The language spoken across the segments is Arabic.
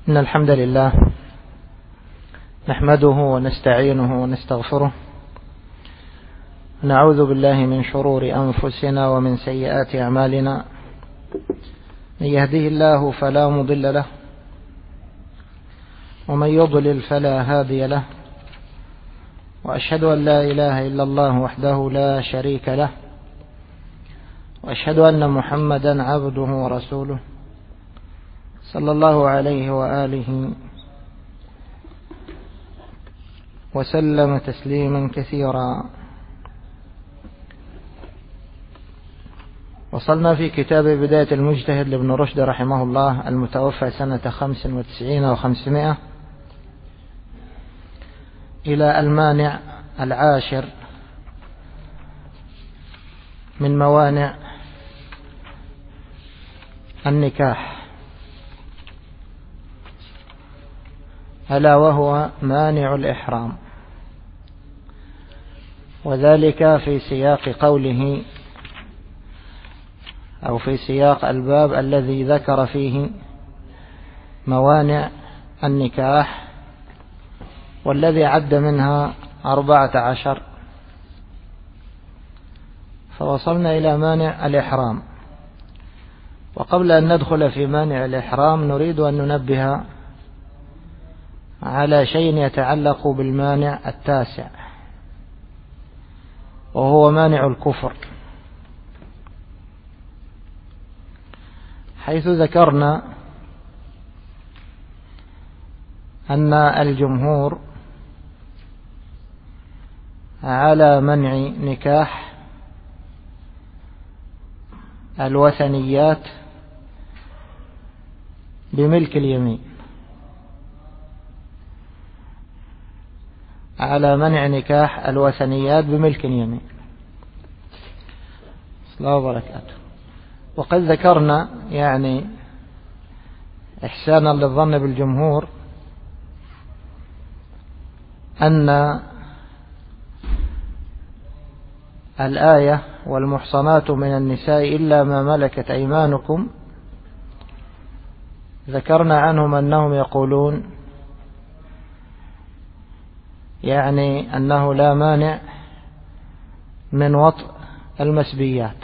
إن الحمد لله نحمده ونستعينه ونستغفره، نعوذ بالله من شرور أنفسنا ومن سيئات أعمالنا، من يهده الله فلا مضل له ومن يضلل فلا هادي له، وأشهد أن لا إله إلا الله وحده لا شريك له، وأشهد أن محمدا عبده ورسوله صلى الله عليه وآله وسلم تسليما كثيرا. وصلنا في كتاب بداية المجتهد لابن رشد رحمه الله المتوفى سنة 95 و500 إلى المانع العاشر من موانع النكاح، ألا وهو مانع الإحرام، وذلك في سياق قوله أو في سياق الباب الذي ذكر فيه موانع النكاح، والذي عد منها 14، فوصلنا إلى مانع الإحرام. وقبل أن ندخل في مانع الإحرام نريد أن ننبه على شيء يتعلق بالمانع التاسع، وهو مانع الكفر، حيث ذكرنا أن الجمهور على منع نكاح الوثنيات بملك اليمين، على منع نكاح الوثنيات بملك اليمين. الله وبركاته. وقد ذكرنا يعني إحسانا للظن بالجمهور أن الآية والمحصنات من النساء إلا ما ملكت أيمانكم، ذكرنا عنهم أنهم يقولون يعني أنه لا مانع من وطء المسبيات،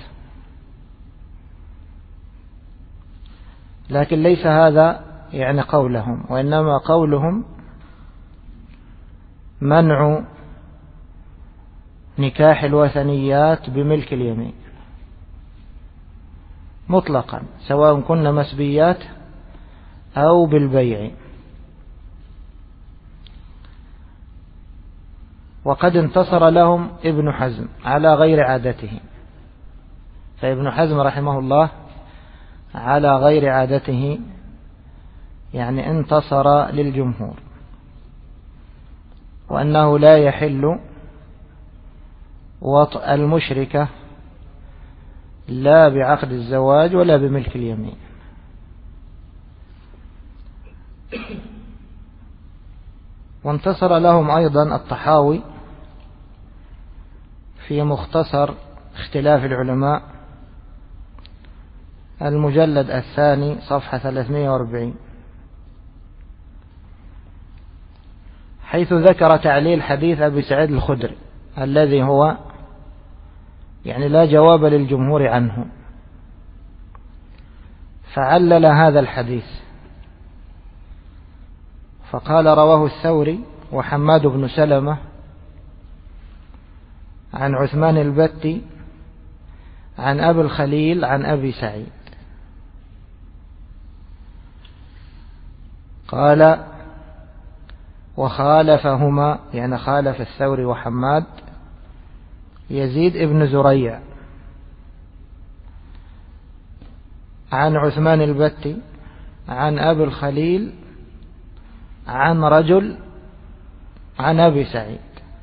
لكن ليس هذا يعني قولهم، وإنما قولهم منع نكاح الوثنيات بملك اليمين مطلقا، سواء كن مسبيات أو بالبيع. وقد انتصر لهم ابن حزم على غير عادته، فابن حزم رحمه الله على غير عادته يعني انتصر للجمهور، وأنه لا يحل وطء المشركة لا بعقد الزواج ولا بملك اليمين. وانتصر لهم أيضا الطحاوي في مختصر اختلاف العلماء المجلد الثاني صفحة 340، حيث ذكر تعليل حديث أبي سعيد الخدري الذي هو يعني لا جواب للجمهور عنه، فعلل هذا الحديث فقال: رواه الثوري وحماد بن سلمة عن عثمان البتي عن أبي الخليل عن أبي سعيد، قال: وخالفهما يعني خالف الثوري وحماد يزيد ابن زريع عن عثمان البتي عن أبي الخليل عن رجل عن أبي سعيد،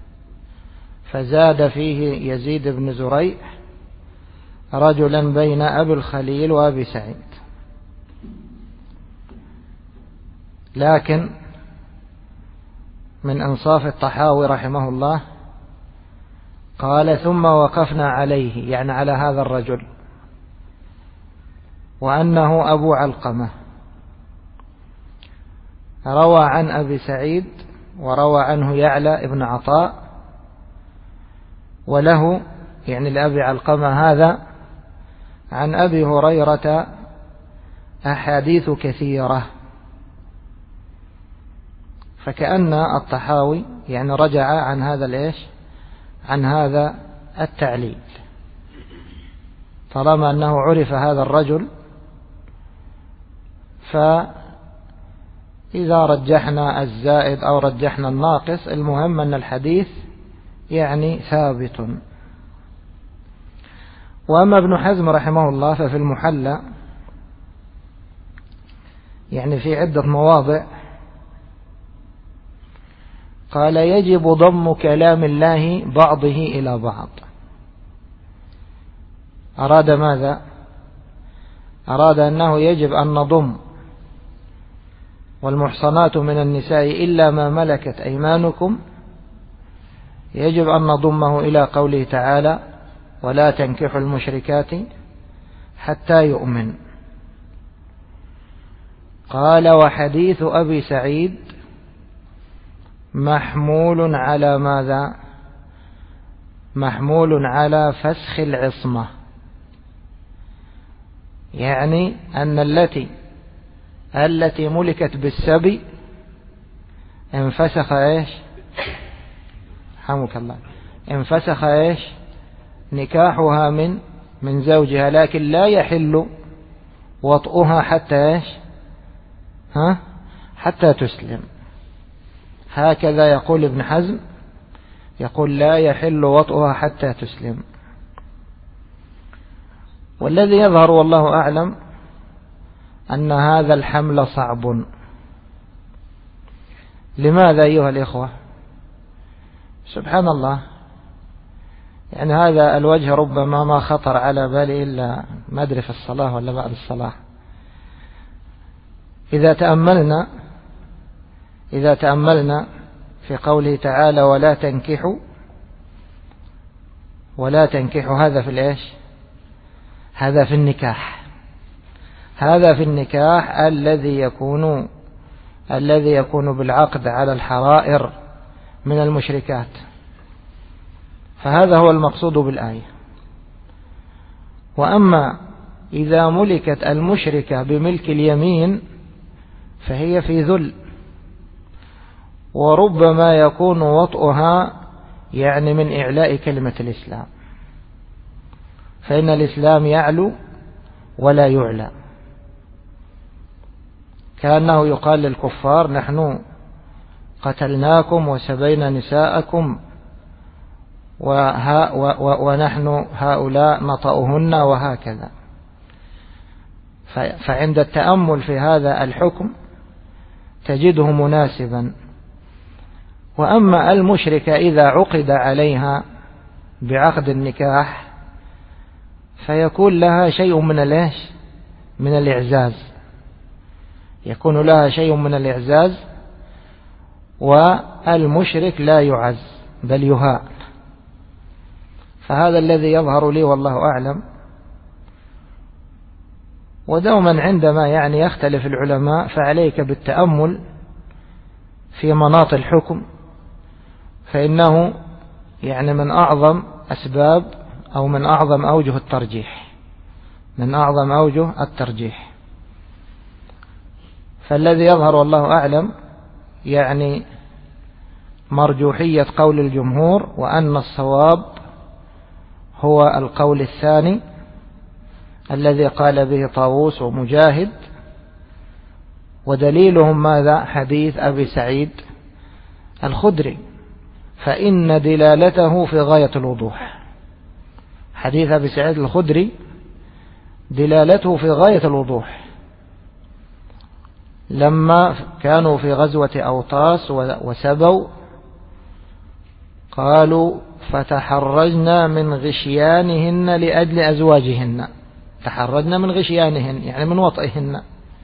فزاد فيه يزيد بن زريع رجلا بين أبي الخليل وأبي سعيد. لكن من أنصاف الطحاوي رحمه الله قال: ثم وقفنا عليه يعني على هذا الرجل، وأنه أبو علقمة، روى عن أبي سعيد وروى عنه يعلى ابن عطاء، وله يعني لأبي علقمة هذا عن أبي هريرة أحاديث كثيرة. فكأن الطحاوي يعني رجع عن هذا عن هذا التعليل، طالما أنه عرف هذا الرجل، فإذا رجحنا الزائد أو رجحنا الناقص، المهم أن الحديث يعني ثابت. وأما ابن حزم رحمه الله ففي المحلى يعني في عدة مواضع قال يجب ضم كلام الله بعضه إلى بعض. أراد ماذا؟ أراد أنه يجب أن نضم والمحصنات من النساء إلا ما ملكت أيمانكم، يجب أن نضمه إلى قوله تعالى ولا تنكحوا المشركات حتى يؤمن. قال وحديث أبي سعيد محمول على ماذا؟ محمول على فسخ العصمة، يعني أن التي ملكت بالسبي انفسخ حمك الله، انفسخ نكاحها من زوجها، لكن لا يحل وطئها حتى تسلم. هكذا يقول ابن حزم، يقول لا يحل وطئها حتى تسلم. والذي يظهر والله أعلم أن هذا الحمل صعب. لماذا أيها الإخوة؟ سبحان الله، يعني هذا الوجه ربما ما خطر على بالي إلا ما أدري في الصلاة ولا بعد الصلاة. إذا تأملنا في قوله تعالى ولا تنكحوا هذا في هذا في النكاح، هذا في النكاح الذي يكون بالعقد على الحرائر من المشركات، فهذا هو المقصود بالآية. وأما إذا ملكت المشركة بملك اليمين فهي في ذل، وربما يكون وطئها يعني من إعلاء كلمة الإسلام، فإن الإسلام يعلو ولا يعلى، كأنه يقال للكفار نحن قتلناكم وسبينا نساءكم ونحن هؤلاء نطأهن وهكذا. فعند التأمل في هذا الحكم تجده مناسبا. وأما المشركة إذا عقد عليها بعقد النكاح فيكون لها شيء من الإعزاز، يكون لها شيء من الإعزاز، والمشرك لا يعز بل يهان. فهذا الذي يظهر لي والله أعلم. ودوما عندما يعني يختلف العلماء فعليك بالتأمل في مناط الحكم، فإنه يعني من أعظم أسباب أو من أعظم أوجه الترجيح. فالذي يظهر والله أعلم يعني مرجوحية قول الجمهور، وأن الصواب هو القول الثاني الذي قال به طاووس ومجاهد. ودليلهم ماذا؟ حديث أبي سعيد الخدري، فإن دلالته في غاية الوضوح. حديث أبي سعيد الخدري دلالته في غاية الوضوح. لما كانوا في غزوة أوطاس وسبوا قالوا فتحرجنا من غشيانهن لأجل أزواجهن، تحرجنا من غشيانهن يعني من وطئهن،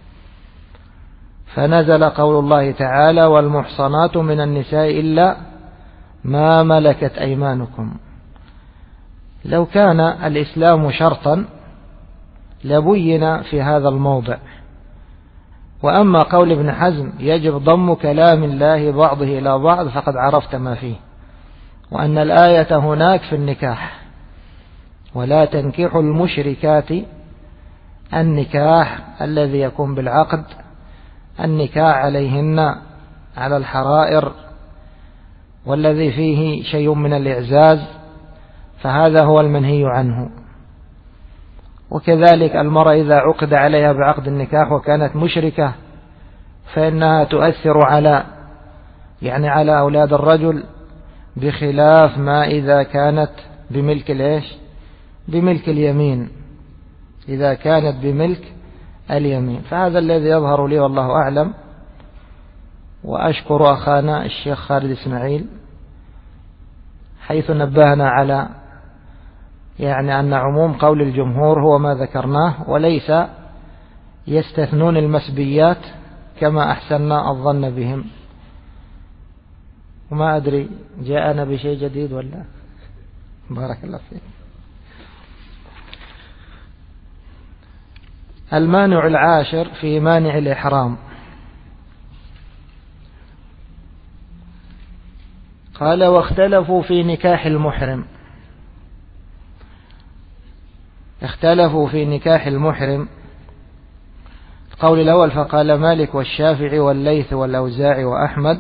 فنزل قول الله تعالى والمحصنات من النساء إلا ما ملكت أيمانكم. لو كان الإسلام شرطا لبين في هذا الموضع وأما قول ابن حزم يجب ضم كلام الله بعضه إلى بعض فقد عرفت ما فيه، وأن الآية هناك في النكاح: ولا تنكحوا المشركات، النكاح الذي يكون بالعقد، النكاح عليهن على الحرائر، والذي فيه شيء من الإعزاز، فهذا هو المنهي عنه. وكذلك المرأة إذا عقد عليها بعقد النكاح وكانت مشركة فإنها تؤثر على أولاد الرجل، بخلاف ما إذا كانت بملك اليمين، إذا كانت بملك اليمين. فهذا الذي يظهر لي والله أعلم. وأشكر أخانا الشيخ خالد إسماعيل حيث نبهنا على أن عموم قول الجمهور هو ما ذكرناه، وليس يستثنون المسبيات كما أحسننا الظن بهم. وما أدري جاءنا بشيء جديد ولا؟ بارك الله فيك. المانع العاشر في مانع الإحرام. قال: واختلفوا في نكاح المحرم. اختلفوا في نكاح المحرم. القول الأول: فقال مالك والشافعي والليث والأوزاعي وأحمد: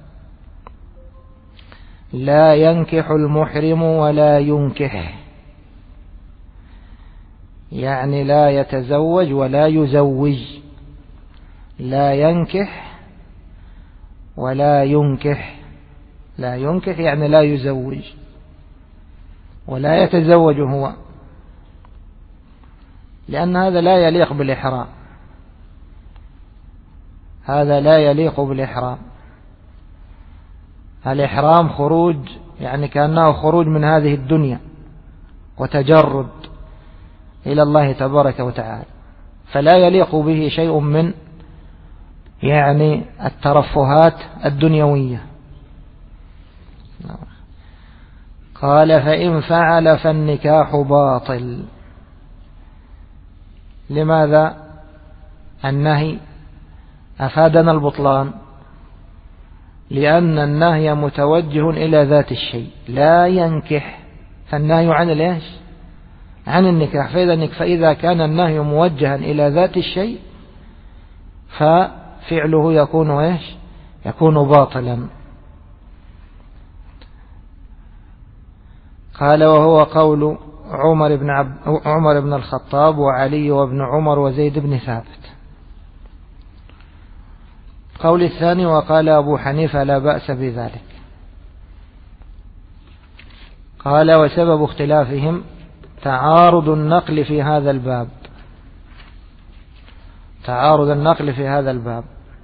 لا ينكح المحرم ولا ينكح، يعني لا يتزوج ولا يزوج. لا ينكح ولا ينكح، لا ينكح يعني لا يزوج، ولا يتزوج هو، لأن هذا لا يليق بالإحرام، هذا لا يليق بالإحرام. الإحرام خروج، كأنه خروج من هذه الدنيا وتجرد إلى الله تبارك وتعالى، فلا يليق به شيء من الترفهات الدنيوية. قال: فإن فعل فالنكاح باطل. لماذا النهي أفادنا البطلان؟ لأن النهي متوجه إلى ذات الشيء، لا ينكح، فالنهي عن عن النكاح. فإذا كان النهي موجها إلى ذات الشيء ففعله يكون باطلا. قال: وهو قول عمر بن الخطاب وعلي وابن عمر وزيد بن ثابت. قول الثاني: وقال أبو حنيفة لا بأس بذلك. قال: وسبب اختلافهم تعارض النقل في هذا الباب، تعارض النقل في هذا الباب.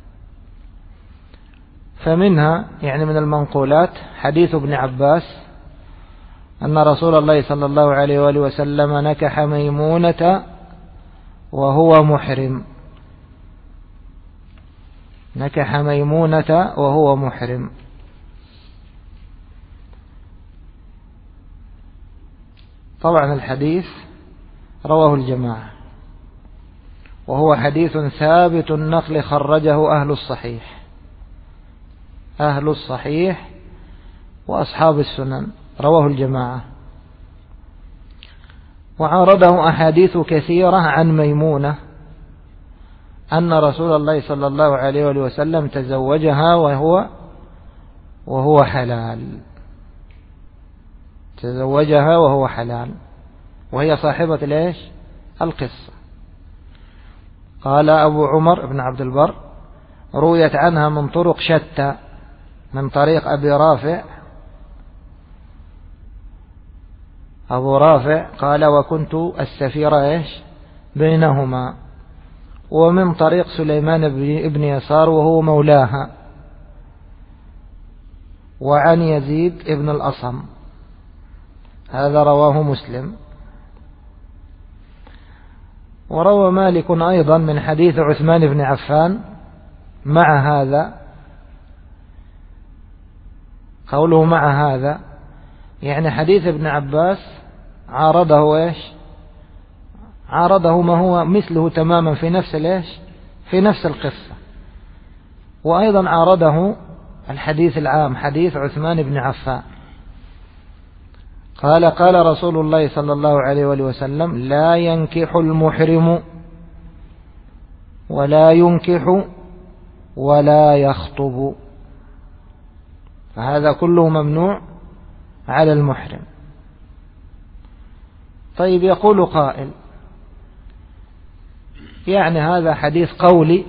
فمنها من المنقولات حديث ابن عباس أن رسول الله صلى الله عليه وآله وسلم نكح ميمونة وهو محرم، نكح ميمونة وهو محرم. طبعا الحديث رواه الجماعة، وهو حديث ثابت النقل، خرجه أهل الصحيح وأصحاب السنن، رواه الجماعة. وعارضه أحاديث كثيرة عن ميمونة أن رسول الله صلى الله عليه وسلم تزوجها وهو حلال، تزوجها وهو حلال، وهي صاحبة القصة. قال أبو عمر بن عبد البر: رويت عنها من طرق شتى، من طريق أبي رافع. أبو رافع قال: وكنت السفير بينهما، ومن طريق سليمان بن يسار وهو مولاها، وعن يزيد ابن الأصم. هذا رواه مسلم. وروى مالك أيضا من حديث عثمان بن عفان مع هذا. قوله مع هذا حديث ابن عباس عارضه عارضه ما هو مثله تماما في في نفس القصة. وأيضا عارضه الحديث العام حديث عثمان بن عفان، قال رسول الله صلى الله عليه وسلم: لا ينكح المحرم ولا ينكح ولا يخطب. فهذا كله ممنوع على المحرم. طيب، يقول قائل: يعني هذا حديث قولي،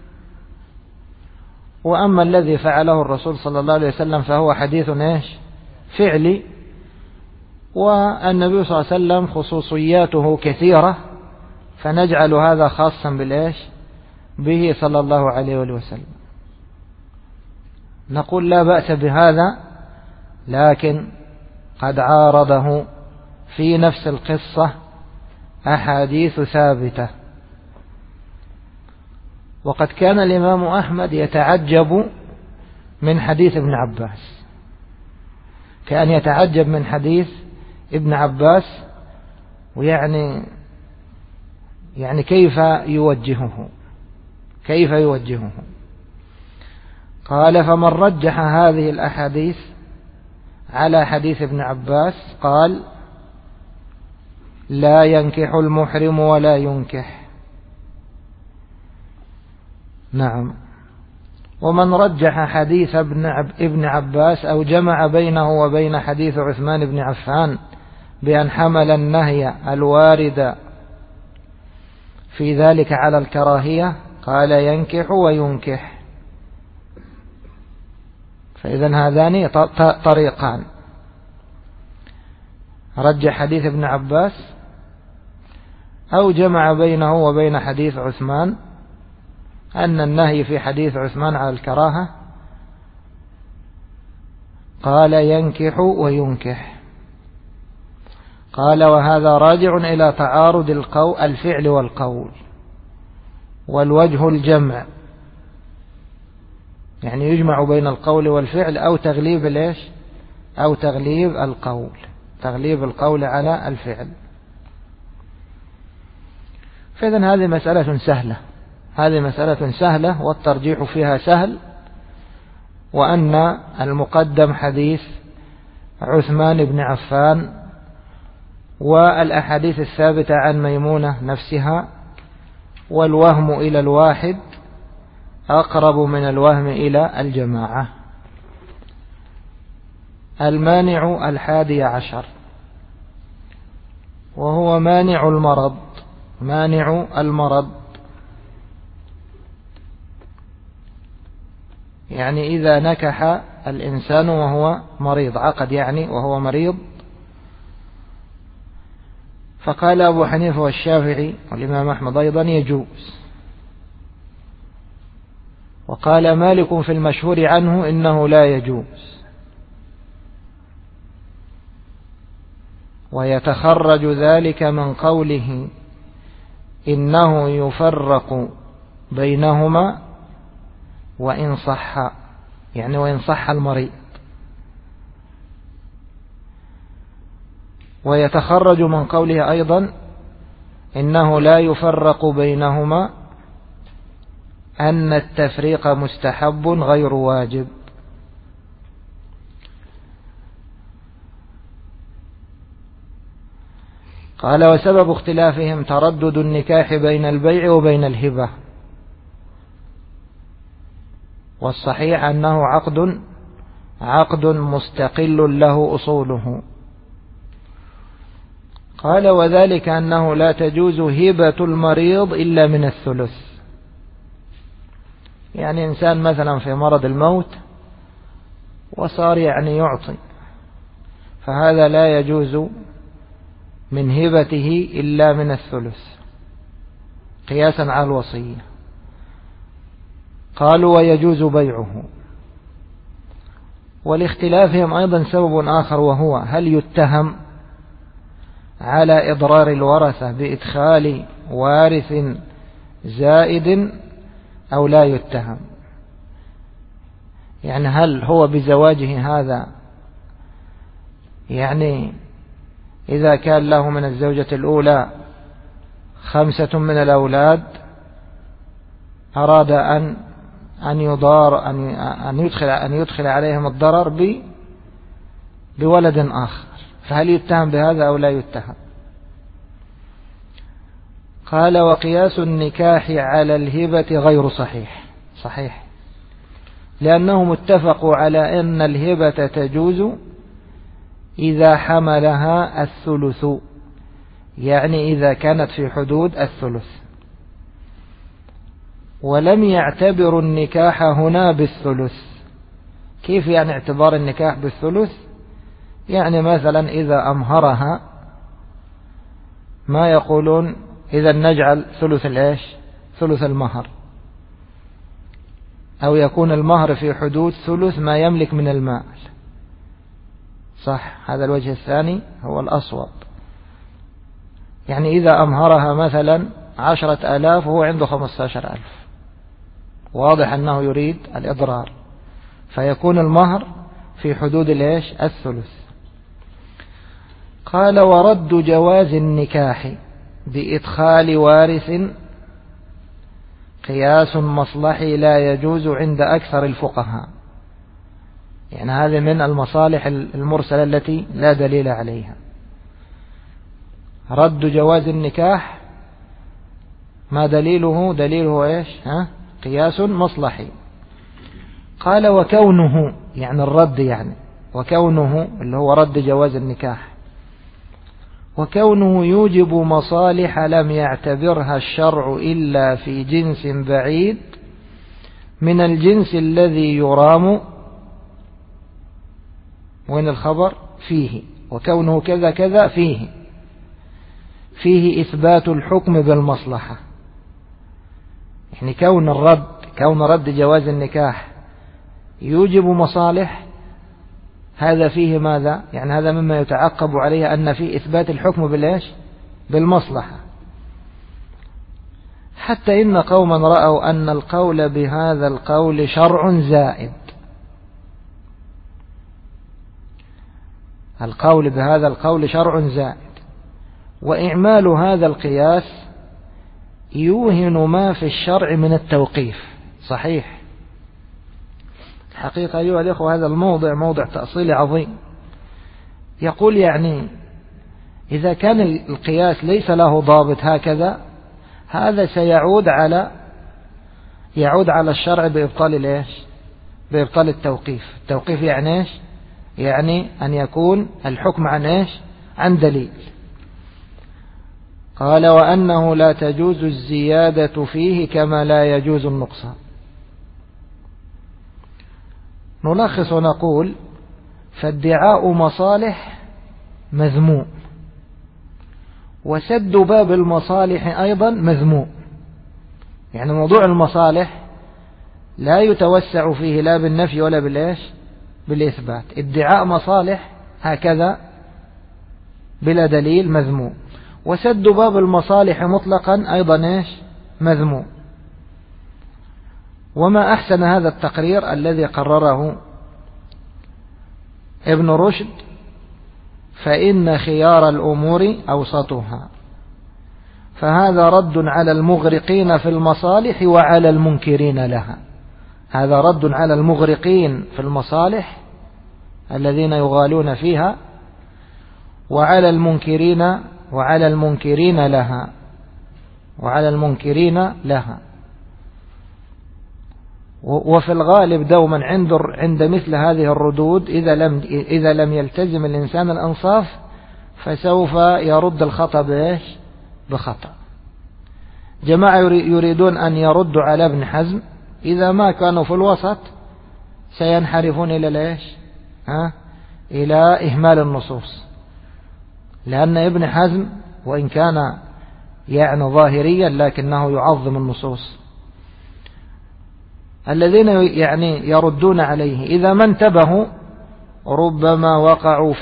وأما الذي فعله الرسول صلى الله عليه وسلم فهو حديث فعلي، والنبي صلى الله عليه وسلم خصوصياته كثيرة، فنجعل هذا خاصا به صلى الله عليه وسلم. نقول: لا بأس بهذا، لكن قد عارضه في نفس القصة أحاديث ثابتة. وقد كان الإمام أحمد يتعجب من حديث ابن عباس، كان يتعجب من حديث ابن عباس، ويعني كيف يوجهه. قال: فمن رجح هذه الأحاديث على حديث ابن عباس قال: لا ينكح المحرم ولا ينكح. نعم. ومن رجح حديث ابن عباس أو جمع بينه وبين حديث عثمان بن عفان بأن حمل النهي الوارد في ذلك على الكراهية قال: ينكح وينكح. فإذن هذان طريقان: رجح حديث ابن عباس أو جمع بينه وبين حديث عثمان أن النهي في حديث عثمان على الكراهة قال: ينكح وينكح. قال: وهذا راجع إلى تعارض الفعل والقول، والوجه الجمع، يعني يجمع بين القول والفعل، أو تغليب القول على الفعل. فإذن هذه مسألة سهلة، والترجيح فيها سهل، وأن المقدم حديث عثمان بن عفان، والأحاديث الثابتة عن ميمونة نفسها، والوهم إلى الواحد أقرب من الوهم إلى الجماعة. المانع 11، وهو مانع المرض. يعني إذا نكح الإنسان وهو مريض، عقد وهو مريض. فقال أبو حنيفة والشافعي والإمام أحمد أيضا: يجوز. وقال مالك في المشهور عنه: إنه لا يجوز. ويتخرج ذلك من قوله: إنه يفرق بينهما وإن صح المريض. ويتخرج من قوله أيضا: إنه لا يفرق بينهما أن التفريق مستحب غير واجب. قال: وسبب اختلافهم تردد النكاح بين البيع وبين الهبة، والصحيح أنه عقد مستقل له أصوله. قال: وذلك أنه لا تجوز هبة المريض إلا من الثلث. يعني إنسان مثلا في مرض الموت وصار يعطي، فهذا لا يجوز من هبته إلا من الثلث قياسا على الوصية. قالوا: ويجوز بيعه. ولاختلافهم أيضا سبب آخر، وهو: هل يتهم على إضرار الورثة بإدخال وارث زائد أو لا يتهم؟ يعني هل هو بزواجه هذا، يعني إذا كان له من الزوجة الأولى 5 من الأولاد أراد أن يضار أن يدخل عليهم الضرر بولد آخر، فهل يتهم بهذا أو لا يتهم؟ قال: وقياس النكاح على الهبة غير صحيح، لأنهم اتفقوا على أن الهبة تجوز إذا حملها الثلث، يعني إذا كانت في حدود الثلث، ولم يعتبروا النكاح هنا بالثلث. كيف يعني اعتبار النكاح بالثلث؟ يعني مثلا إذا أمهرها، ما يقولون إذا نجعل ثلث المهر، أو يكون المهر في حدود ثلث ما يملك من المال. صح، هذا الوجه الثاني هو الأصوب. يعني إذا أمهرها مثلا 10,000 وهو عنده 15,000، واضح أنه يريد الإضرار، فيكون المهر في حدود الثلث. قال: ورد جواز النكاح بإدخال وارث قياس مصلحي لا يجوز عند أكثر الفقهاء. يعني هذه من المصالح المرسلة التي لا دليل عليها. رد جواز النكاح ما دليله؟ دليله قياس مصلحي. قال: وكونه، يعني الرد، وكونه اللي هو رد جواز النكاح، وكونه يوجب مصالح لم يعتبرها الشرع إلا في جنس بعيد من الجنس الذي يرام، وين الخبر؟ فيه، وكونه كذا كذا فيه إثبات الحكم بالمصلحة. يعني كون رد جواز النكاح يوجب مصالح، هذا فيه ماذا؟ يعني هذا مما يتعقب عليه أن فيه إثبات الحكم بالمصلحة. حتى إن قوما رأوا أن القول بهذا القول شرع زائد. القول بهذا القول شرع زائد، وإعمال هذا القياس يوهن ما في الشرع من التوقيف. صحيح، الحقيقة أيها الأخوة هذا الموضع موضع تأصيلي عظيم. يقول يعني إذا كان القياس ليس له ضابط هكذا، هذا سيعود على الشرع بإبطال التوقيف. التوقيف يعني يعني أن يكون الحكم عن دليل. قال: وأنه لا تجوز الزيادة فيه كما لا يجوز النقصان. نلخص ونقول: فادعاء مصالح مذموم، وسد باب المصالح أيضا مذموم. يعني موضوع المصالح لا يتوسع فيه لا بالنفي ولا بالإثبات. ادعاء مصالح هكذا بلا دليل مذموم، وسد باب المصالح مطلقا أيضا مذموم. وما أحسن هذا التقرير الذي قرره ابن رشد: فإن خيار الأمور أوسطها. فهذا رد على المغرقين في المصالح وعلى المنكرين لها. هذا رد على المغرقين في المصالح الذين يغالون فيها، وعلى المنكرين لها. وفي الغالب دوما عند مثل هذه الردود إذا لم يلتزم الإنسان الأنصاف فسوف يرد الخطأ بخطأ. جماعة يريدون أن يردوا على ابن حزم، إذا ما كانوا في الوسط سينحرفون إلى إهمال النصوص، لأن ابن حزم وإن كان ظاهريا لكنه يعظم النصوص. الذين يردون عليه إذا ما انتبهوا ربما وقعوا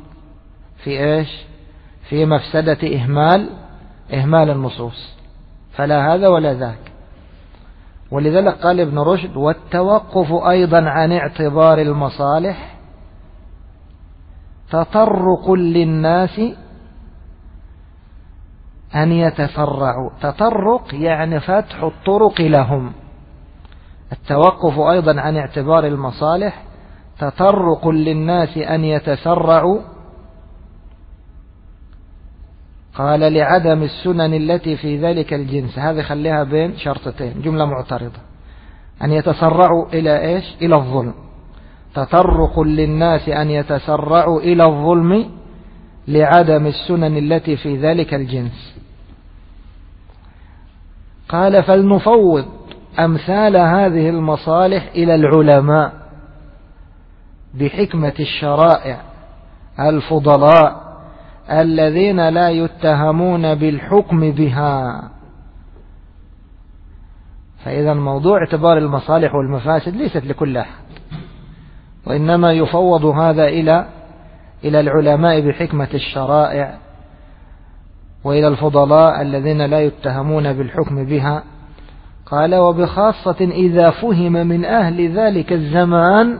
في مفسدة إهمال النصوص، فلا هذا ولا ذاك. ولذلك قال ابن رشد: والتوقف أيضا عن اعتبار المصالح تطرق للناس أن يتفرعوا. تطرق يعني فتح الطرق لهم، التوقف أيضا عن اعتبار المصالح، تطرق للناس أن يتسرعوا. قال لعدم السنن التي في ذلك الجنس، هذه خليها بين شرطتين، جملة معترضة. أن يتسرعوا إلى إيش؟ إلى الظلم. تطرق للناس أن يتسرعوا إلى الظلم لعدم السنن التي في ذلك الجنس. قال فلنفوض أمثال هذه المصالح إلى العلماء بحكمة الشرائع الفضلاء الذين لا يتهمون بالحكم بها. فإذا موضوع اعتبار المصالح والمفاسد ليست لكل أحد، وإنما يفوض هذا إلى العلماء بحكمة الشرائع وإلى الفضلاء الذين لا يتهمون بالحكم بها. قال وبخاصة إذا فهم من أهل ذلك الزمان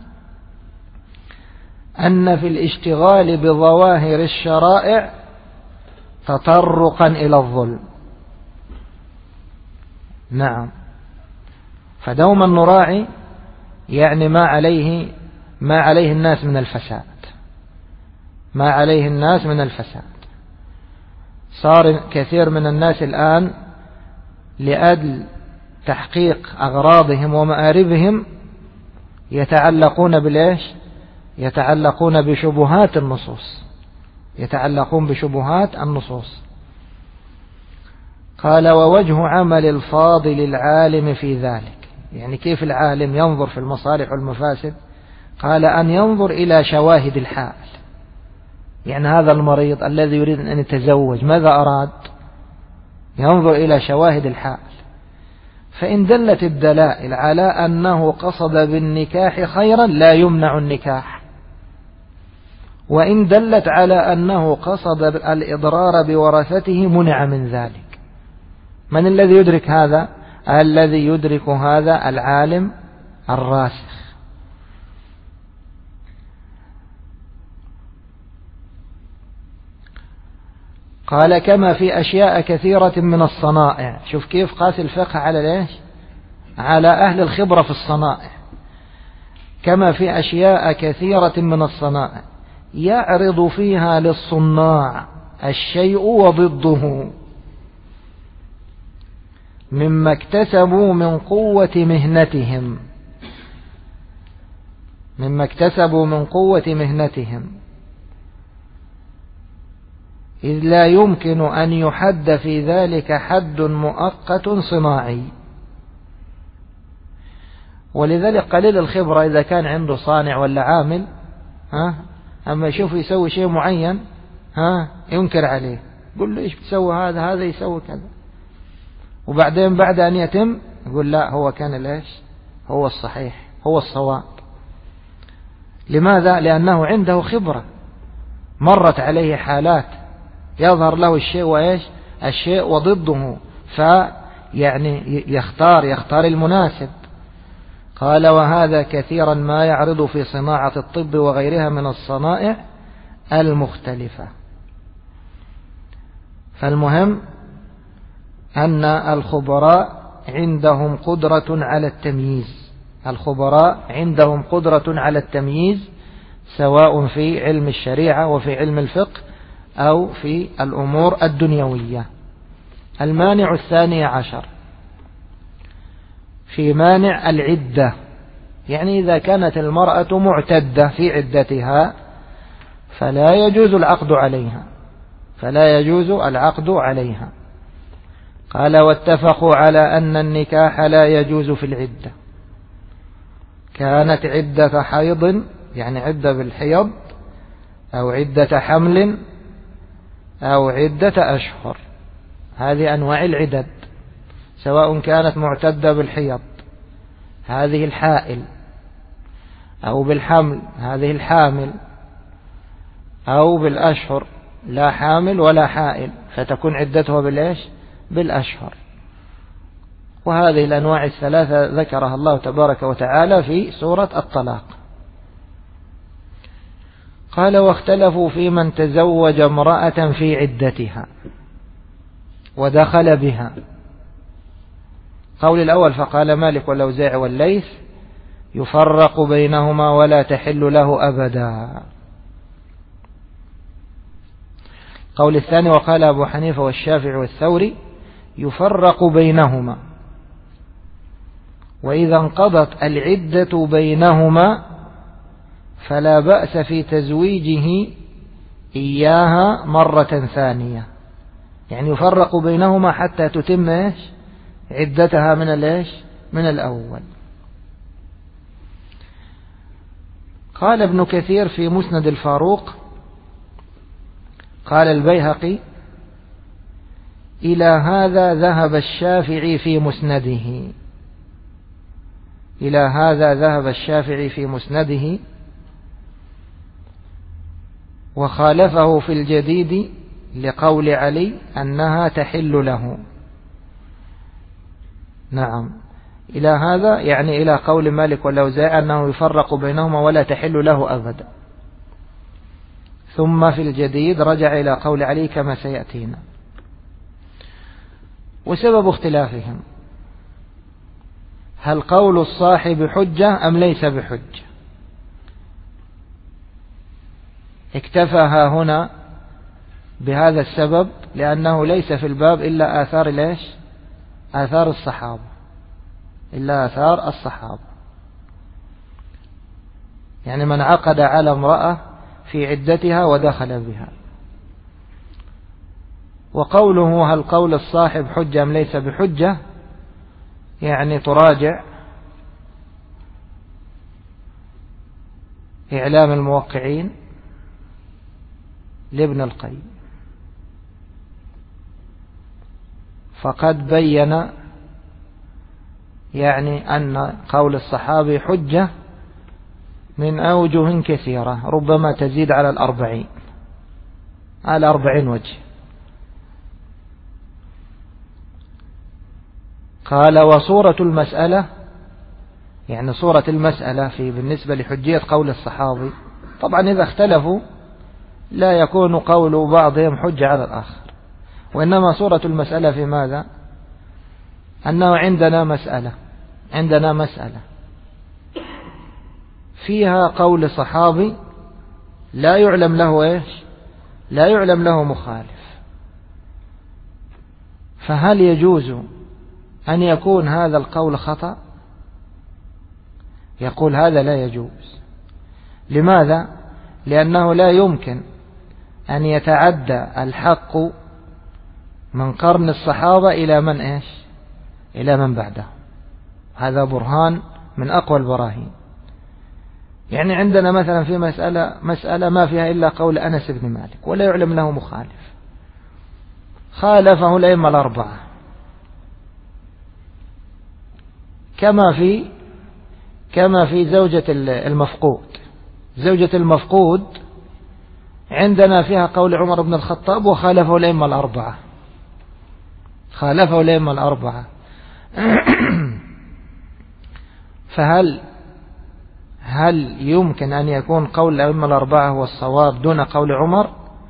أن في الاشتغال بظواهر الشرائع تطرقا إلى الظلم. نعم، فدوما نراعي يعني ما عليه الناس من الفساد، ما عليه الناس من الفساد. صار كثير من الناس الآن لأجل تحقيق أغراضهم ومآربهم يتعلقون بالإيش؟ يتعلقون بشبهات النصوص، يتعلقون بشبهات النصوص. قال ووجه عمل الفاضل العالم في ذلك، يعني كيف العالم ينظر في المصالح والمفاسد؟ قال أن ينظر إلى شواهد الحال. يعني هذا المريض الذي يريد أن يتزوج ماذا أراد؟ ينظر إلى شواهد الحال، فإن دلت الدلائل على أنه قصد بالنكاح خيرا لا يمنع النكاح، وإن دلت على أنه قصد الإضرار بورثته منع من ذلك. من الذي يدرك هذا؟ الذي يدرك هذا العالم الراسخ. قال كما في أشياء كثيرة من الصنائع. شوف كيف قاس الفقه على ليش؟ على أهل الخبرة في الصنائع. كما في أشياء كثيرة من الصنائع يعرض فيها للصناع الشيء وضده مما اكتسبوا من قوة مهنتهم، مما اكتسبوا من قوة مهنتهم، إذ لا يمكن أن يحد في ذلك حد مؤقت صناعي. ولذلك قليل الخبرة إذا كان عنده صانع ولا عامل أما يشوف يسوي شيء معين ينكر عليه، يقول له إيش بتسوي هذا يسوي كذا، وبعدين بعد أن يتم يقول لا هو كان ليش؟ هو الصحيح، هو الصواب. لماذا؟ لأنه عنده خبرة، مرت عليه حالات يظهر له الشيء وإيش؟ الشيء وضده، فيعني يختار المناسب. قال وهذا كثيرا ما يعرض في صناعة الطب وغيرها من الصنائع المختلفة. فالمهم أن الخبراء عندهم قدرة على التمييز، الخبراء عندهم قدرة على التمييز سواء في علم الشريعة وفي علم الفقه أو في الأمور الدنيوية. المانع 12 في مانع العدة، يعني إذا كانت المرأة معتدة في عدتها فلا يجوز العقد عليها، فلا يجوز العقد عليها. قال واتفقوا على أن النكاح لا يجوز في العدة، كانت عدة حيض يعني عدة بالحيض، أو عدة حمل، أو عدة أشهر. هذه أنواع العدد، سواء كانت معتدة بالحيض هذه الحائل، أو بالحمل هذه الحامل، أو بالأشهر لا حامل ولا حائل فتكون عدتها بالإيش؟ بالأشهر. وهذه الأنواع الثلاثة ذكرها الله تبارك وتعالى في سورة الطلاق. قال واختلفوا في من تزوج امرأة في عدتها. ودخل بها. قول الأول فقال مالك والأوزاعي والليث يفرق بينهما ولا تحل له أبدا. قول الثاني وقال أبو حنيفة والشافعي والثوري يفرق بينهما، وإذا انقضت العدة بينهما فلا بأس في تزويجه إياها مرة ثانية. يعني يفرق بينهما حتى تتم عدتها من الأول. قال ابن كثير في مسند الفاروق قال البيهقي إلى هذا ذهب الشافعي في مسنده، إلى هذا ذهب الشافعي في مسنده، وخالفه في الجديد لقول علي أنها تحل له. نعم، إلى هذا يعني إلى قول مالك والأوزاعي أنه يفرق بينهما ولا تحل له أبدا. ثم في الجديد رجع إلى قول علي كما سيأتينا. وسبب اختلافهم هل قول الصاحب حجة أم ليس بحجة؟ اكتفى هنا بهذا السبب لأنه ليس في الباب إلا آثار الصحابة، إلا آثار الصحابة. يعني من عقد على امرأة في عدتها ودخل بها. وقوله هل قول الصاحب حجة أم ليس بحجة يعني تراجع إعلام الموقعين لابن القيم، فقد بين يعني أن قول الصحابي حجة من أوجه كثيرة ربما تزيد على 40 وجه. قال وصورة المسألة يعني صورة المسألة بالنسبة لحجية قول الصحابي، طبعا إذا اختلفوا لا يكون قول بعضهم حجة على الآخر، وإنما صورة المسألة في ماذا؟ أنه عندنا مسألة فيها قول صحابي لا يعلم له لا يعلم له مخالف، فهل يجوز أن يكون هذا القول خطأ؟ يقول هذا لا يجوز. لماذا؟ لأنه لا يمكن أن يتعدى الحق من قرن الصحابة إلى من بعده. هذا برهان من أقوى البراهين. يعني عندنا مثلا في مسألة ما فيها إلا قول أنس بن مالك ولا يعلم له مخالف، خالفه الأئمة الأربعة، كما في زوجة المفقود عندنا فيها قول عمر بن الخطاب وخالفه الأئمة الأربعة. فهل يمكن أن يكون قول الأئمة الأربعة هو الصواب دون قول عمر؟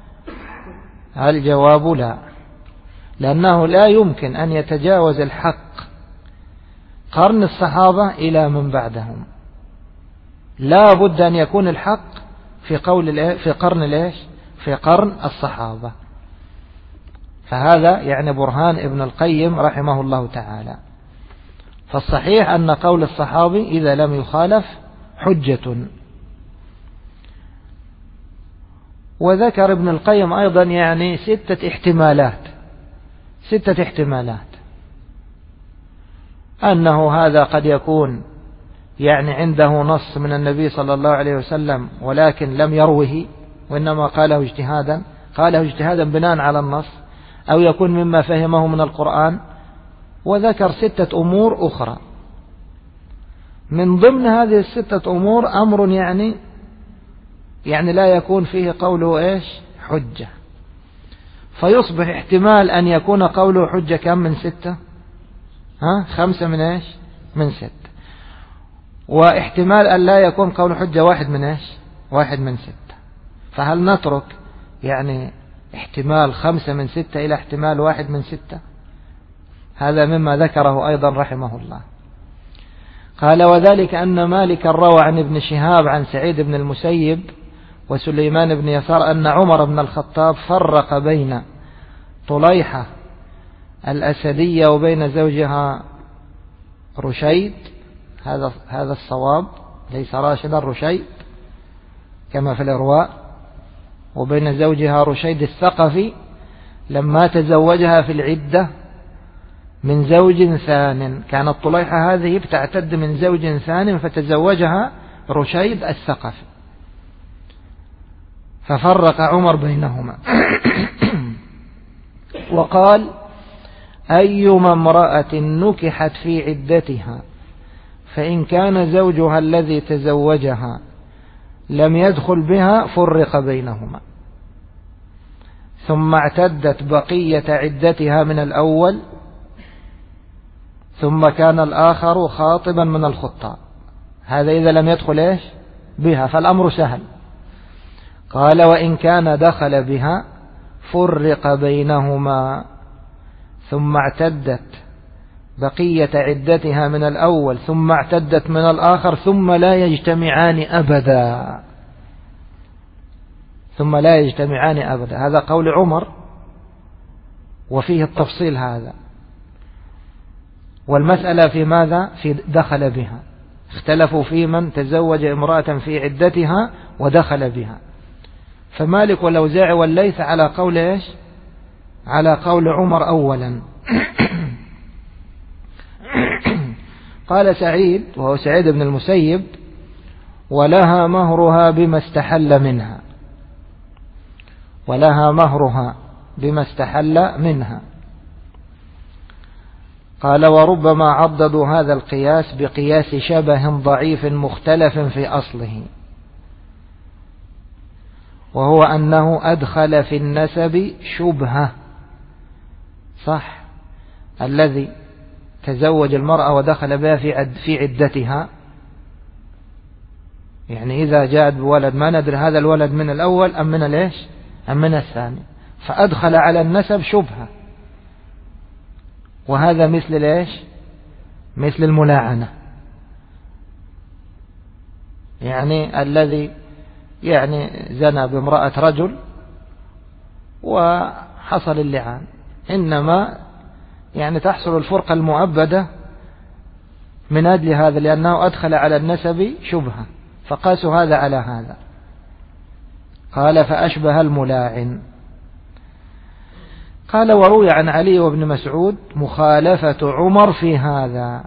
الجواب لا، لأنه لا يمكن أن يتجاوز الحق قرن الصحابة إلى من بعدهم. لا بد أن يكون الحق في قرن الصحابة. فهذا يعني برهان ابن القيم رحمه الله تعالى. فالصحيح أن قول الصحابي إذا لم يخالف حجة. وذكر ابن القيم أيضا يعني 6 احتمالات أنه هذا قد يكون يعني عنده نص من النبي صلى الله عليه وسلم ولكن لم يروه وإنما قاله اجتهادا بناء على النص، أو يكون مما فهمه من القرآن. وذكر 6 أمور أخرى. من ضمن هذه 6 أمور أمر يعني لا يكون فيه قوله حجة، فيصبح احتمال أن يكون قوله حجة كم من 6؟ 5 من 6. واحتمال أن لا يكون قوله حجة 1 من 6. فهل نترك يعني احتمال 5 من 6 إلى احتمال 1 من 6. هذا مما ذكره أيضا رحمه الله. قال وذلك أن مالك روى عن ابن شهاب عن سعيد بن المسيب وسليمان بن يسار أن عمر بن الخطاب فرق بين طليحة الأسدية وبين زوجها رشيد، هذا الصواب، ليس راشد، رشيد كما في الإرواء، وبين زوجها رشيد الثقفي لما تزوجها في العدة من زوج ثان. كانت طليحة هذه بتعتد من زوج ثان فتزوجها رشيد الثقفي، ففرق عمر بينهما وقال أيما امرأة نكحت في عدتها فإن كان زوجها الذي تزوجها لم يدخل بها فرق بينهما، ثم اعتدت بقية عدتها من الأول، ثم كان الآخر خاطبا من الخطاب. هذا إذا لم يدخل بها فالأمر سهل. قال وإن كان دخل بها فرق بينهما، ثم اعتدت بقية عدتها من الأول، ثم اعتدت من الآخر، ثم لا يجتمعان أبدا، ثم لا يجتمعان أبدا. هذا قول عمر وفيه التفصيل هذا. والمسألة في ماذا؟ في دخل بها. اختلفوا في من تزوج امرأة في عدتها ودخل بها. فمالك والأوزاعي والليث على قول على قول عمر أولا. قال سعيد وهو سعيد بن المسيب ولها مهرها بما استحل منها، ولها مهرها بما استحل منها. قال وربما عضدوا هذا القياس بقياس شبه ضعيف مختلف في أصله، وهو أنه أدخل في النسب شبهة. صح، الذي تزوج المرأة ودخل بها في عدتها، يعني إذا جاءت بولد ما ندري هذا الولد من الأول أم من أم من الثاني، فأدخل على النسب شبهة. وهذا مثل مثل الملاعنة، يعني الذي زنى بامرأة رجل وحصل اللعان، إنما تحصل الفرقة المؤبدة من أجل هذا، لأنه أدخل على النسب شبهة، فقاسوا هذا على هذا. قال فأشبه الملاعن. قال وروي عن علي وابن مسعود مخالفة عمر في هذا.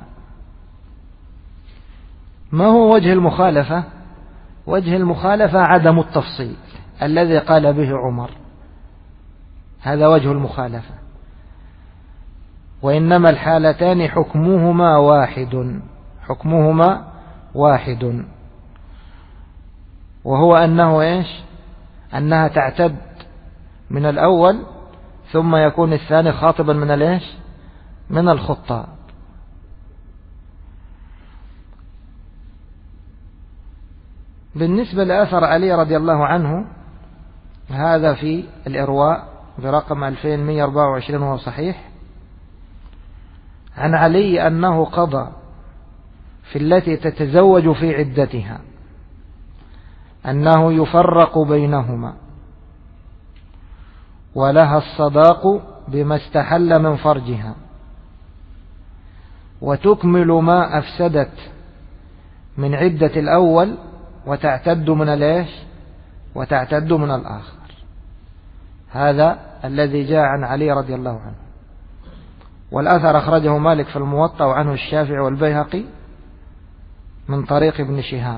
ما هو وجه المخالفة؟ وجه المخالفة عدم التفصيل الذي قال به عمر، هذا وجه المخالفة. وإنما الحالتان حكمهما واحد، وهو أنه أنها تعتد من الأول، ثم يكون الثاني خاطبا من الخطاب. بالنسبة لأثر علي رضي الله عنه، هذا في الإرواء برقم 2124 وهو صحيح، عن علي أنه قضى في التي تتزوج في عدتها أنه يفرق بينهما، ولها الصداق بما استحل من فرجها، وتكمل ما أفسدت من عدة الأول، وتعتد من الآخر. هذا الذي جاء عن علي رضي الله عنه. والأثر أخرجه مالك في الموطأ، وعنه الشافعي والبيهقي من طريق ابن شهاب.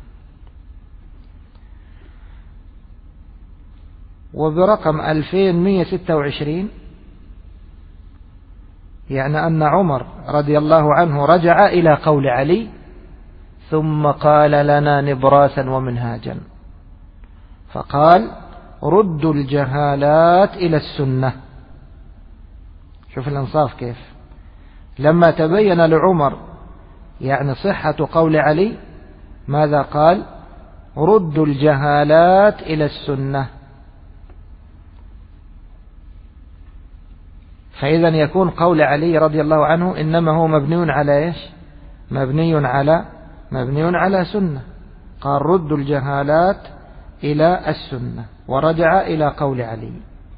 وبرقم 2126 أن عمر رضي الله عنه رجع إلى قول علي ثم قال لنا نبراسا ومنهاجا، فقال ردوا الجهالات إلى السنة. شوف الانصاف كيف، لما تبين لعمر صحة قول علي ماذا قال؟ ردوا الجهالات إلى السنة. فإذا يكون قول علي رضي الله عنه إنما هو مبني على إيش؟ مبني على سنة. قال رد الجهالات إلى السنة، ورجع إلى قول علي.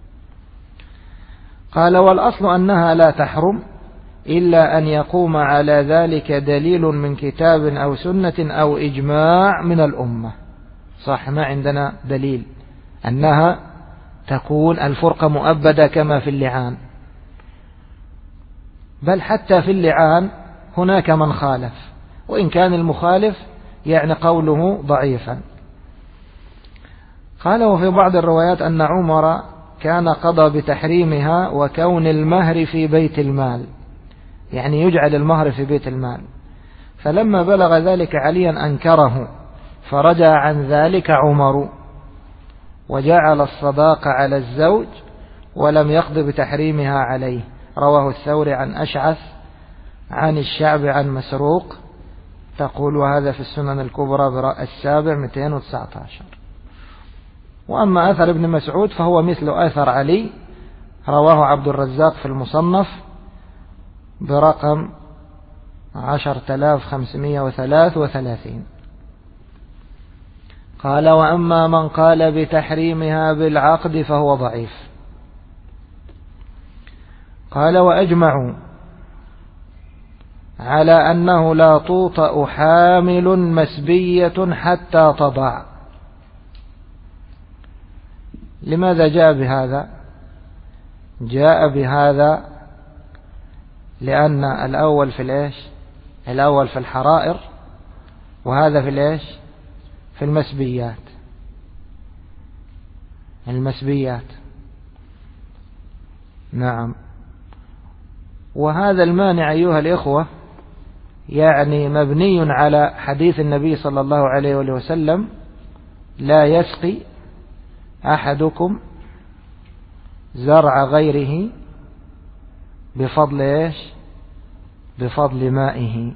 قال والأصل أنها لا تحرم إلا أن يقوم على ذلك دليل من كتاب أو سنة أو إجماع من الأمة. صح، ما عندنا دليل أنها تكون الفرقة مؤبدة كما في اللعان، بل حتى في اللعان هناك من خالف، وإن كان المخالف يعني قوله ضعيفا. قال وفي بعض الروايات أن عمر كان قضى بتحريمها وكون المهر في بيت المال، يعني يجعل المهر في بيت المال، فلما بلغ ذلك عليا أنكره، فرجع عن ذلك عمر وجعل الصداق على الزوج ولم يقض بتحريمها عليه. رواه الثوري عن أشعث عن الشعبي عن مسروق تقول، وهذا في السنن الكبرى السابع 219. وأما أثر ابن مسعود فهو مثل أثر علي، رواه عبد الرزاق في المصنف برقم 10533. قال وأما من قال بتحريمها بالعقد فهو ضعيف. قال وأجمعوا على أنه لا توطأ حامل مسبية حتى تضع. لماذا جاء بهذا؟ جاء بهذا لأن الأول في الإيش؟ الأول في الحرائر، وهذا في الإيش؟ في المسبيات. نعم. وهذا المانع أيها الإخوة يعني مبني على حديث النبي صلى الله عليه وسلم: لا يسقي أحدكم زرع غيره بفضل إيش؟ بفضل مائه.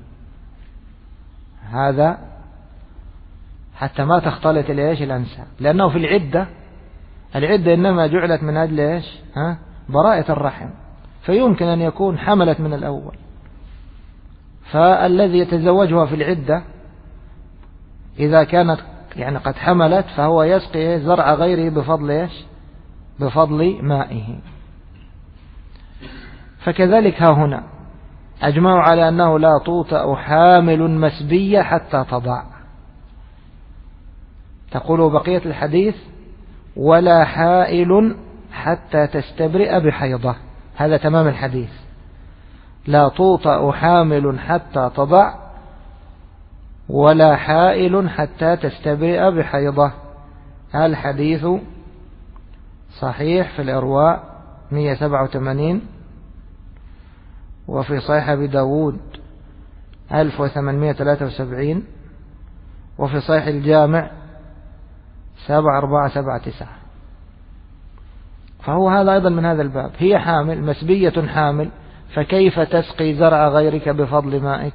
هذا حتى ما تختلط الإيش؟ الأنساب، لأنه في العدة إنما جعلت من أجل إيش؟ براءة الرحم، فيمكن أن يكون حملت من الأول، فالذي يتزوجها في العدة إذا كانت يعني قد حملت فهو يسقي زرع غيره بفضل إيش؟ بفضل مائه. فكذلك ها هنا أجمعوا على أنه لا توطأ حامل مسبية حتى تضع. تقول بقية الحديث: ولا حائل حتى تستبرئ بحيضة. هذا تمام الحديث: لا توطأ حامل حتى تضع ولا حائل حتى تستبرئ بحيضة. الحديث صحيح في الإرواء 187، وفي صحيح أبي داود 1873، وفي صحيح الجامع 7479. فهو هذا أيضا من هذا الباب. هي حامل، مسبية حامل، فكيف تسقي زرع غيرك بفضل مائك؟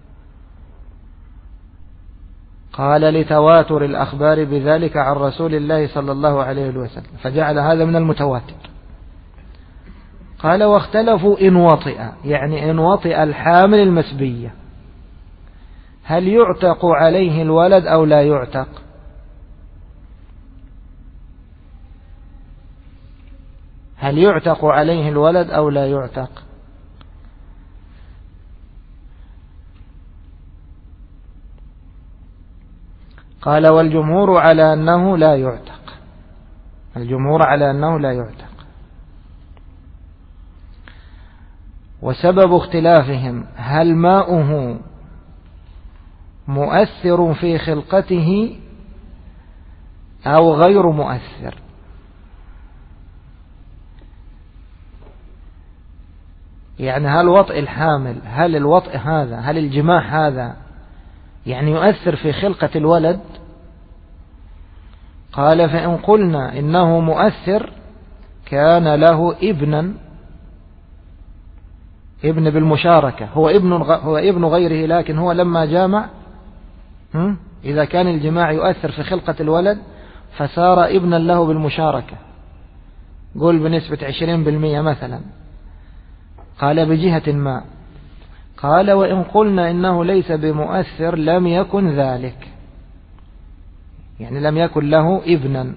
قال: لتواتر الأخبار بذلك عن رسول الله صلى الله عليه وسلم، فجعل هذا من المتواتر. قال: واختلفوا إن وطئ، يعني إن وطئ الحامل المسبية هل يعتق عليه الولد أو لا يعتق؟ هل يعتق عليه الولد أو لا يعتق؟ قال: والجمهور على أنه لا يعتق. الجمهور على أنه لا يعتق. وسبب اختلافهم: هل ماؤه مؤثر في خلقته أو غير مؤثر؟ يعني هل وطئ الحامل، هل الوطئ هذا، هل الجماع هذا يعني يؤثر في خلقة الولد؟ قال: فإن قلنا إنه مؤثر كان له ابن بالمشاركة، هو ابن غيره، لكن هو لما جامع إذا كان الجماع يؤثر في خلقة الولد فصار ابنا له بالمشاركة، قول بنسبة 20% مثلا، قال بجهة ما. قال وإن قلنا إنه ليس بمؤثر لم يكن ذلك، يعني لم يكن له ابنا.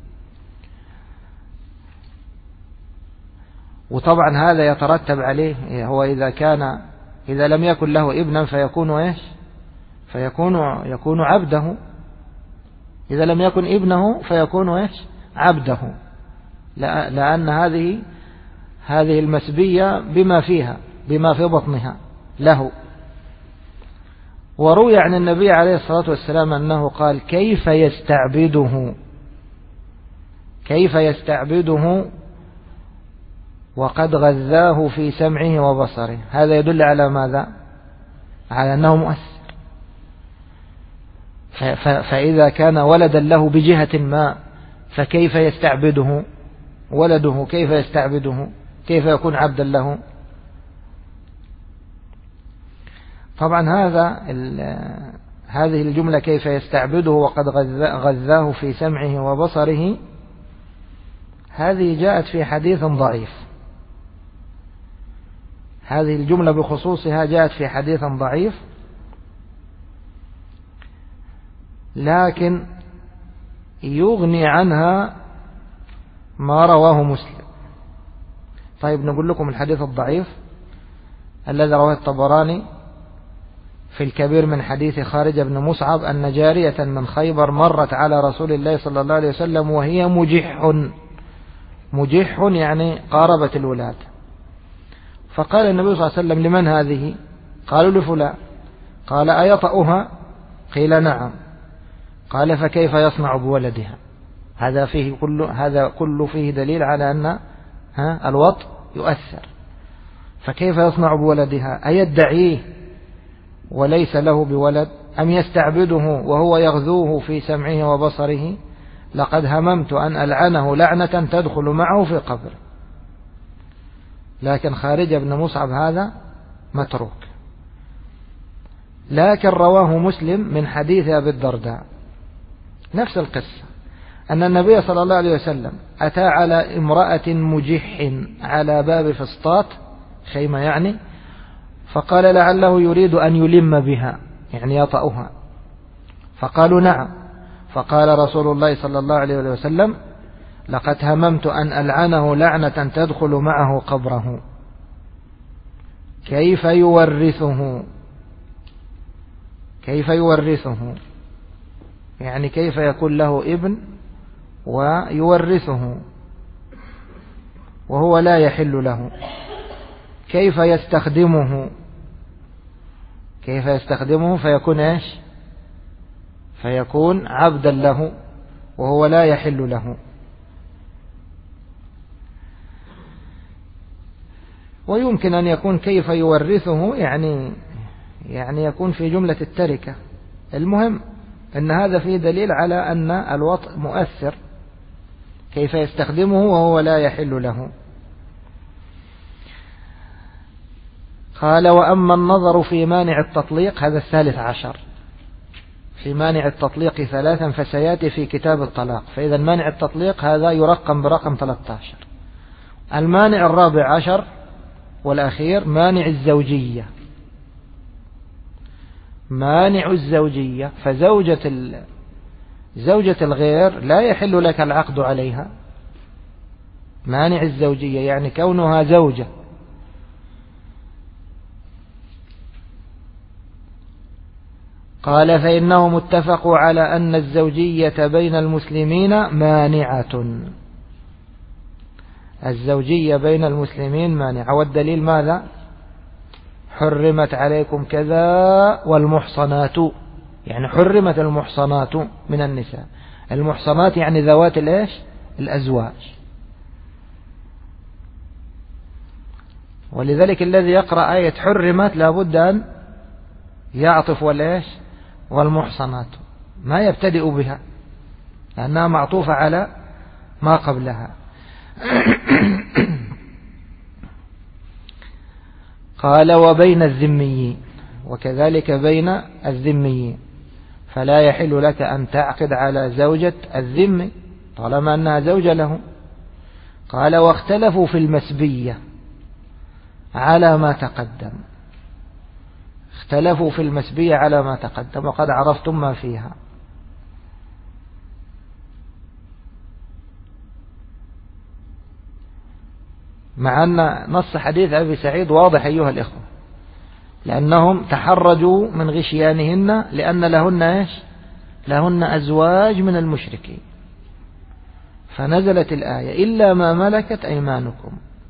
وطبعا هذا يترتب عليه، هو إذا لم يكن له ابنا فيكون إيش؟ يكون عبده. إذا لم يكن ابنه فيكون إيش؟ عبده، لأن هذه المسبية بما في بطنها له. وروي عن النبي عليه الصلاة والسلام أنه قال كيف يستعبده وقد غذاه في سمعه وبصره. هذا يدل على ماذا؟ على أنه مؤثر. فإذا كان ولدا له بجهة ما فكيف يستعبده ولده؟ كيف يستعبده؟ كيف يكون عبدا له؟ طبعا هذه الجملة كيف يستعبده وقد غذاه في سمعه وبصره، هذه جاءت في حديث ضعيف. هذه الجملة بخصوصها جاءت في حديث ضعيف، لكن يغني عنها ما رواه مسلم. طيب نقول لكم الحديث الضعيف الذي رواه الطبراني في الكبير من حديث خارج بن مصعب أن جارية من خيبر مرت على رسول الله صلى الله عليه وسلم وهي مجح يعني قاربت الولاد. فقال النبي صلى الله عليه وسلم لمن هذه؟ قالوا لفلان. قال أيطأها؟ قيل نعم. قال فكيف يصنع بولدها؟ هذا كله فيه دليل على أن الوطء يؤثر. فكيف يصنع بولدها؟ أيدعيه وليس له بولد أم يستعبده وهو يغذوه في سمعه وبصره؟ لقد هممت أن ألعنه لعنة تدخل معه في قبر. لكن خارج بن مصعب هذا متروك. لكن رواه مسلم من حديث أبي الدرداء نفس القصة، أن النبي صلى الله عليه وسلم أتى على امرأة مجح على باب فسطاط خيمة يعني، فقال لعله يريد أن يلم بها يعني يطأها. فقالوا نعم. فقال رسول الله صلى الله عليه وسلم لقد هممت أن ألعنه لعنة تدخل معه قبره. كيف يورثه يعني كيف يكون له ابن ويورثه وهو لا يحل له؟ كيف يستخدمه فيكون إيش؟ فيكون عبدا له وهو لا يحل له. ويمكن أن يكون كيف يورثه يعني يكون في جملة التركة. المهم أن هذا فيه دليل على أن الوطء مؤثر. كيف يستخدمه وهو لا يحل له. قال وأما النظر في مانع التطليق، هذا 13 في مانع التطليق 3 فسيأتي في كتاب الطلاق. فإذا مانع التطليق هذا يرقم برقم 13. المانع 14 والأخير مانع الزوجية. فزوجة الغير لا يحل لك العقد عليها. مانع الزوجية يعني كونها زوجة. قال فإنهم اتفقوا على أن الزوجية بين المسلمين مانعة. الزوجية بين المسلمين مانعة. والدليل ماذا؟ حرمت عليكم كذا والمحصنات، يعني حرمت المحصنات من النساء. المحصنات يعني ذوات الإيش؟ الأزواج. ولذلك الذي يقرأ آية حرمت لابد أن يعطف والإيش؟ والمحصنات، ما يبتدئ بها لأنها معطوفة على ما قبلها. قال وبين الذميين، وكذلك بين الذميين، فلا يحل لك أن تعقد على زوجة الذم طالما أنها زوجة له. قال واختلفوا في المسبية. على ما تقدم. اختلفوا في المسبية على ما تقدم وقد عرفتم ما فيها. مع أن نص حديث أبي سعيد واضح أيها الإخوة، لأنهم تحرجوا من غشيانهن لأن لهن إيش؟ لهن أزواج من المشركين، فنزلت الآية إلا ما ملكت أيمانكم.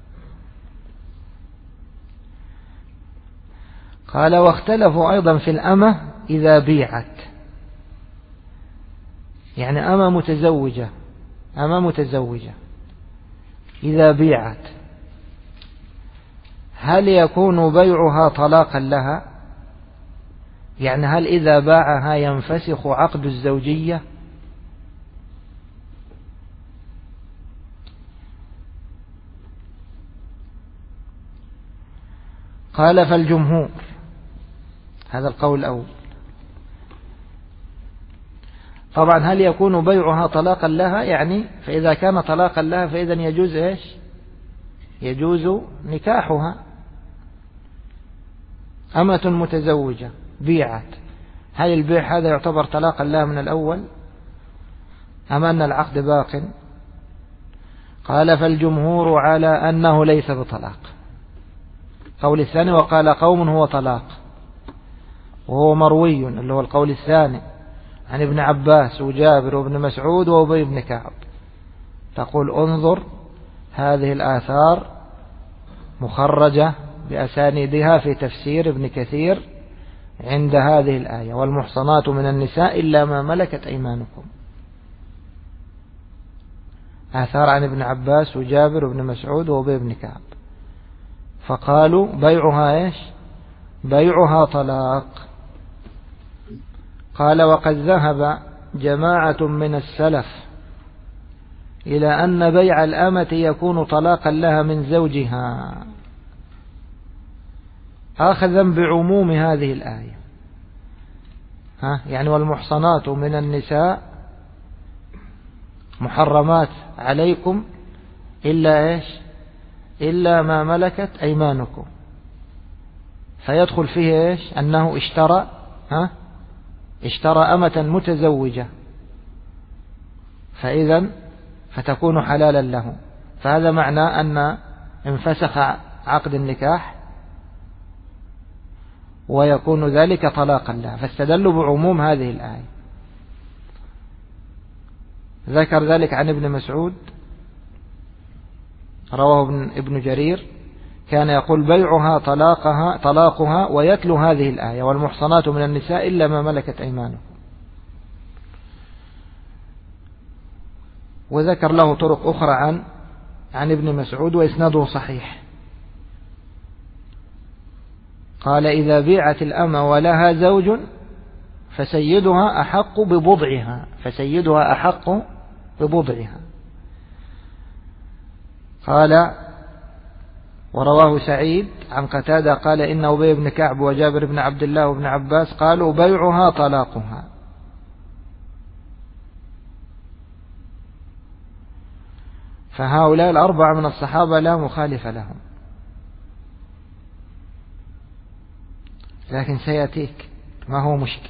قال واختلفوا أيضا في الأمة إذا بيعت، يعني أمة متزوجة إذا بيعت هل يكون بيعها طلاقا لها؟ يعني هل إذا باعها ينفسخ عقد الزوجية؟ قال فالجمهور، هذا القول الأول. طبعا هل يكون بيعها طلاقا لها؟ يعني فإذا كان طلاقا لها فإذا يجوز إيش؟ يجوز نكاحها. أمة متزوجة بيعت، هل البيع هذا يعتبر طلاقا لها من الأول أم أن العقد باق؟ قال فالجمهور على أنه ليس بطلاق. قول الثاني وقال قوم هو طلاق، وهو مروي اللي هو القول الثاني عن ابن عباس وجابر وابن مسعود وأبي بن كعب. تقول انظر هذه الآثار مخرجة بأسانيدها في تفسير ابن كثير عند هذه الآية والمحصنات من النساء إلا ما ملكت أيمانكم. آثار عن ابن عباس وجابر وابن مسعود وأبي بن كعب، فقالوا بيعها إيش؟ بيعها طلاق. قال وقد ذهب جماعة من السلف إلى أن بيع الأمة يكون طلاقا لها من زوجها أخذا بعموم هذه الآية. يعني والمحصنات من النساء محرمات عليكم إلا إيش؟ إلا ما ملكت أيمانكم. فيدخل فيه إيش؟ أنه اشترى أمة متزوجة، فإذا فتكون حلالا له. فهذا معنى أن انفسخ عقد النكاح ويكون ذلك طلاقا له، فاستدلوا بعموم هذه الآية. ذكر ذلك عن ابن مسعود، رواه ابن جرير، كان يقول بيعها طلاقها ويتلو هذه الآية والمحصنات من النساء إلا ما ملكت أيمانكم. وذكر له طرق أخرى عن ابن مسعود وإسناده صحيح. قال إذا بيعت الأمة ولها زوج فسيدها أحق ببضعها. قال ورواه سعيد عن قتادة قال إن أبي بن كعب وجابر بن عبد الله وابن عباس قالوا بيعها طلاقها. فهؤلاء الأربعة من الصحابة لا مخالف لهم، لكن سيأتيك ما هو مشكل.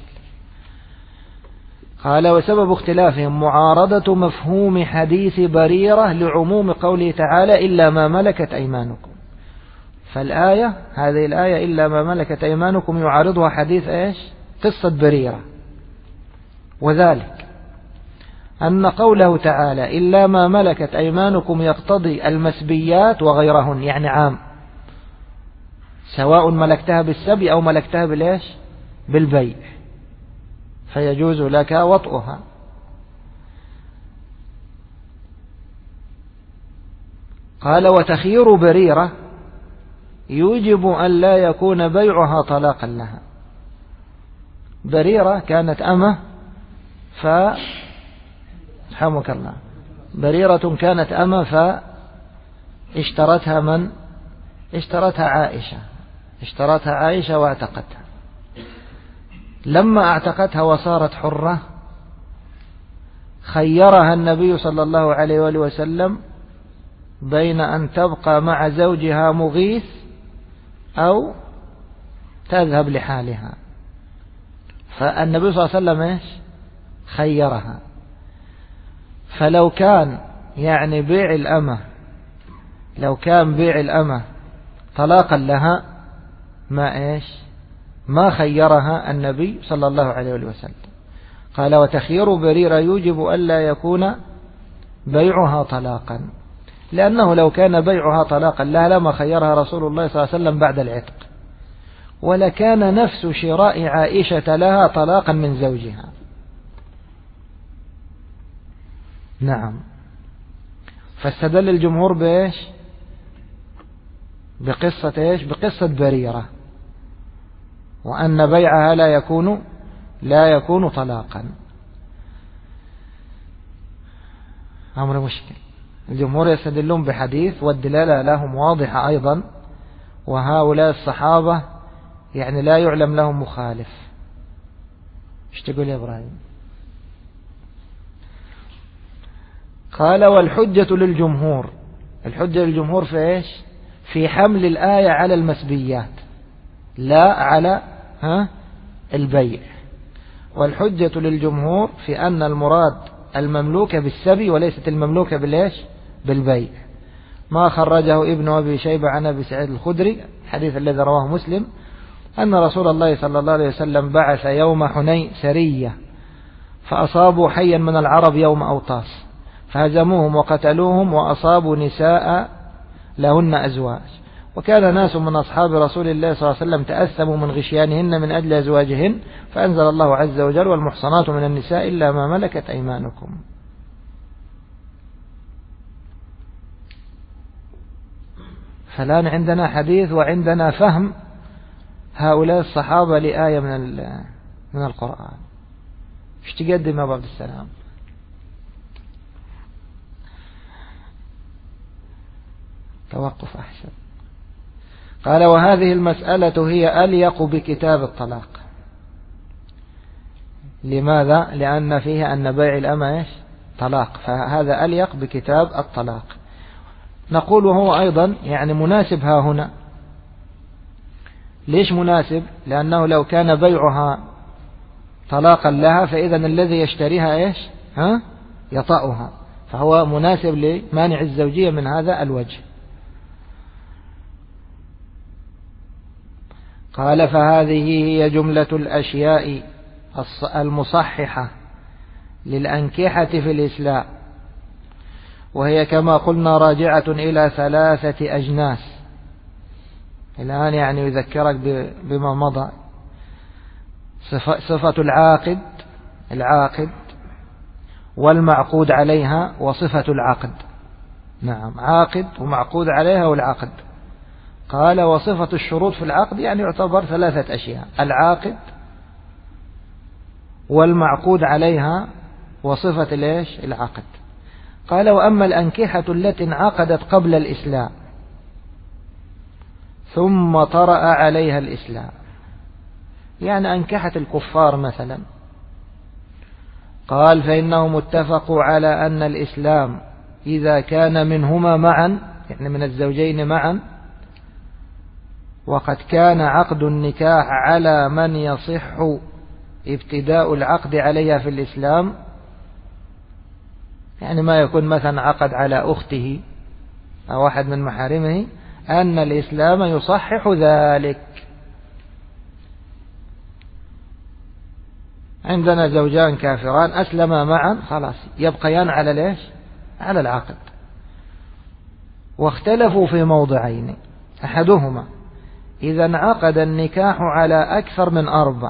قال وسبب اختلافهم معارضة مفهوم حديث بريرة لعموم قوله تعالى إلا ما ملكت أيمانكم. فالآية هذه الآية إلا ما ملكت أيمانكم يعارضها حديث إيش؟ قصة بريرة، وذلك أن قوله تعالى إلا ما ملكت أيمانكم يقتضي المسبيات وغيرهن، يعني عام، سواء ملكتها بالسبي أو ملكتها بالإيش؟ بالبيع، فيجوز لك وطئها. قال وتخيير بريرة يوجب أن لا يكون بيعها طلاقا لها. بريرة كانت أمة رحمك الله، بريرة كانت أمة فاشترتها من؟ اشترتها عائشة واعتقتها. لما اعتقتها وصارت حرة خيرها النبي صلى الله عليه وآله وسلم بين أن تبقى مع زوجها مغيث أو تذهب لحالها. فالنبي صلى الله عليه وسلم إيش خيرها. فلو كان يعني بيع الأمة، لو كان بيع الأمة طلاقا لها ما خيرها النبي صلى الله عليه وسلم. قال وتخيير بريرة يوجب ألا يكون بيعها طلاقا، لأنه لو كان بيعها طلاقا لها لما خيرها رسول الله صلى الله عليه وسلم بعد العتق، ولكان نفس شراء عائشة لها طلاقا من زوجها. نعم. فاستدل الجمهور بإيش؟ بقصة إيش؟ بقصة بريرة، وأن بيعها لا يكون طلاقا. أمر مشكل. الجمهور يستدلون بحديث والدلالة لهم واضحة أيضا، وهؤلاء الصحابة يعني لا يعلم لهم مخالف. ايش تقول يا إبراهيم؟ قال والحجة للجمهور. الحجة للجمهور في إيش؟ في حمل الآية على المسبيات لا على البيع. والحجة للجمهور في أن المراد المملوكة بالسبي وليست المملوكة بالإيش؟ بالبيع. ما خرجه ابن أبي شيبة عن أبي سعيد الخدري الحديث الذي رواه مسلم أن رسول الله صلى الله عليه وسلم بعث يوم حنين سرية فأصابوا حيا من العرب يوم أوطاس فهزموهم وقتلوهم وأصابوا نساء لهن أزواج، وكان ناس من أصحاب رسول الله صلى الله عليه وسلم تأثموا من غشيانهن من أجل أزواجهن، فأنزل الله عز وجل والمحصنات من النساء إلا ما ملكت أيمانكم. فالآن عندنا حديث وعندنا فهم هؤلاء الصحابة لآية من القرآن. ايش تقدم يا أبو عبد السلام؟ توقف أحسن. قال وهذه المسألة هي أليق بكتاب الطلاق. لماذا؟ لأن فيها أن بيع الأمة طلاق، فهذا أليق بكتاب الطلاق. نقول وهو أيضا يعني مناسب ها هنا. ليش مناسب؟ لأنه لو كان بيعها طلاقا لها فإذا الذي يشتريها يطأها، فهو مناسب لمانع الزوجية من هذا الوجه. قال فهذه هي جملة الأشياء المصححة للأنكحة في الإسلام، وهي كما قلنا راجعة إلى 3 أجناس. الآن يعني يذكرك بما مضى. صفة العاقد والمعقود عليها وصفة العقد. نعم، عاقد ومعقود عليها والعقد. قال وصفة الشروط في العقد يعني يعتبر 3 أشياء: العاقد والمعقود عليها وصفة العقد. قال وأما الأنكحة التي انعقدت قبل الإسلام ثم طرأ عليها الإسلام، يعني أنكحة الكفار مثلا، قال فإنهم اتفقوا على أن الإسلام إذا كان منهما معا، يعني من الزوجين معا، وقد كان عقد النكاح على من يصح ابتداء العقد عليها في الإسلام، يعني ما يكون مثلا عقد على أخته أو أحد من محارمه، أن الإسلام يصحح ذلك. عندنا زوجان كافران أسلما معا، خلاص يبقيان على على العقد. واختلفوا في موضعين: أحدهما إذا انعقد النكاح على أكثر من 4،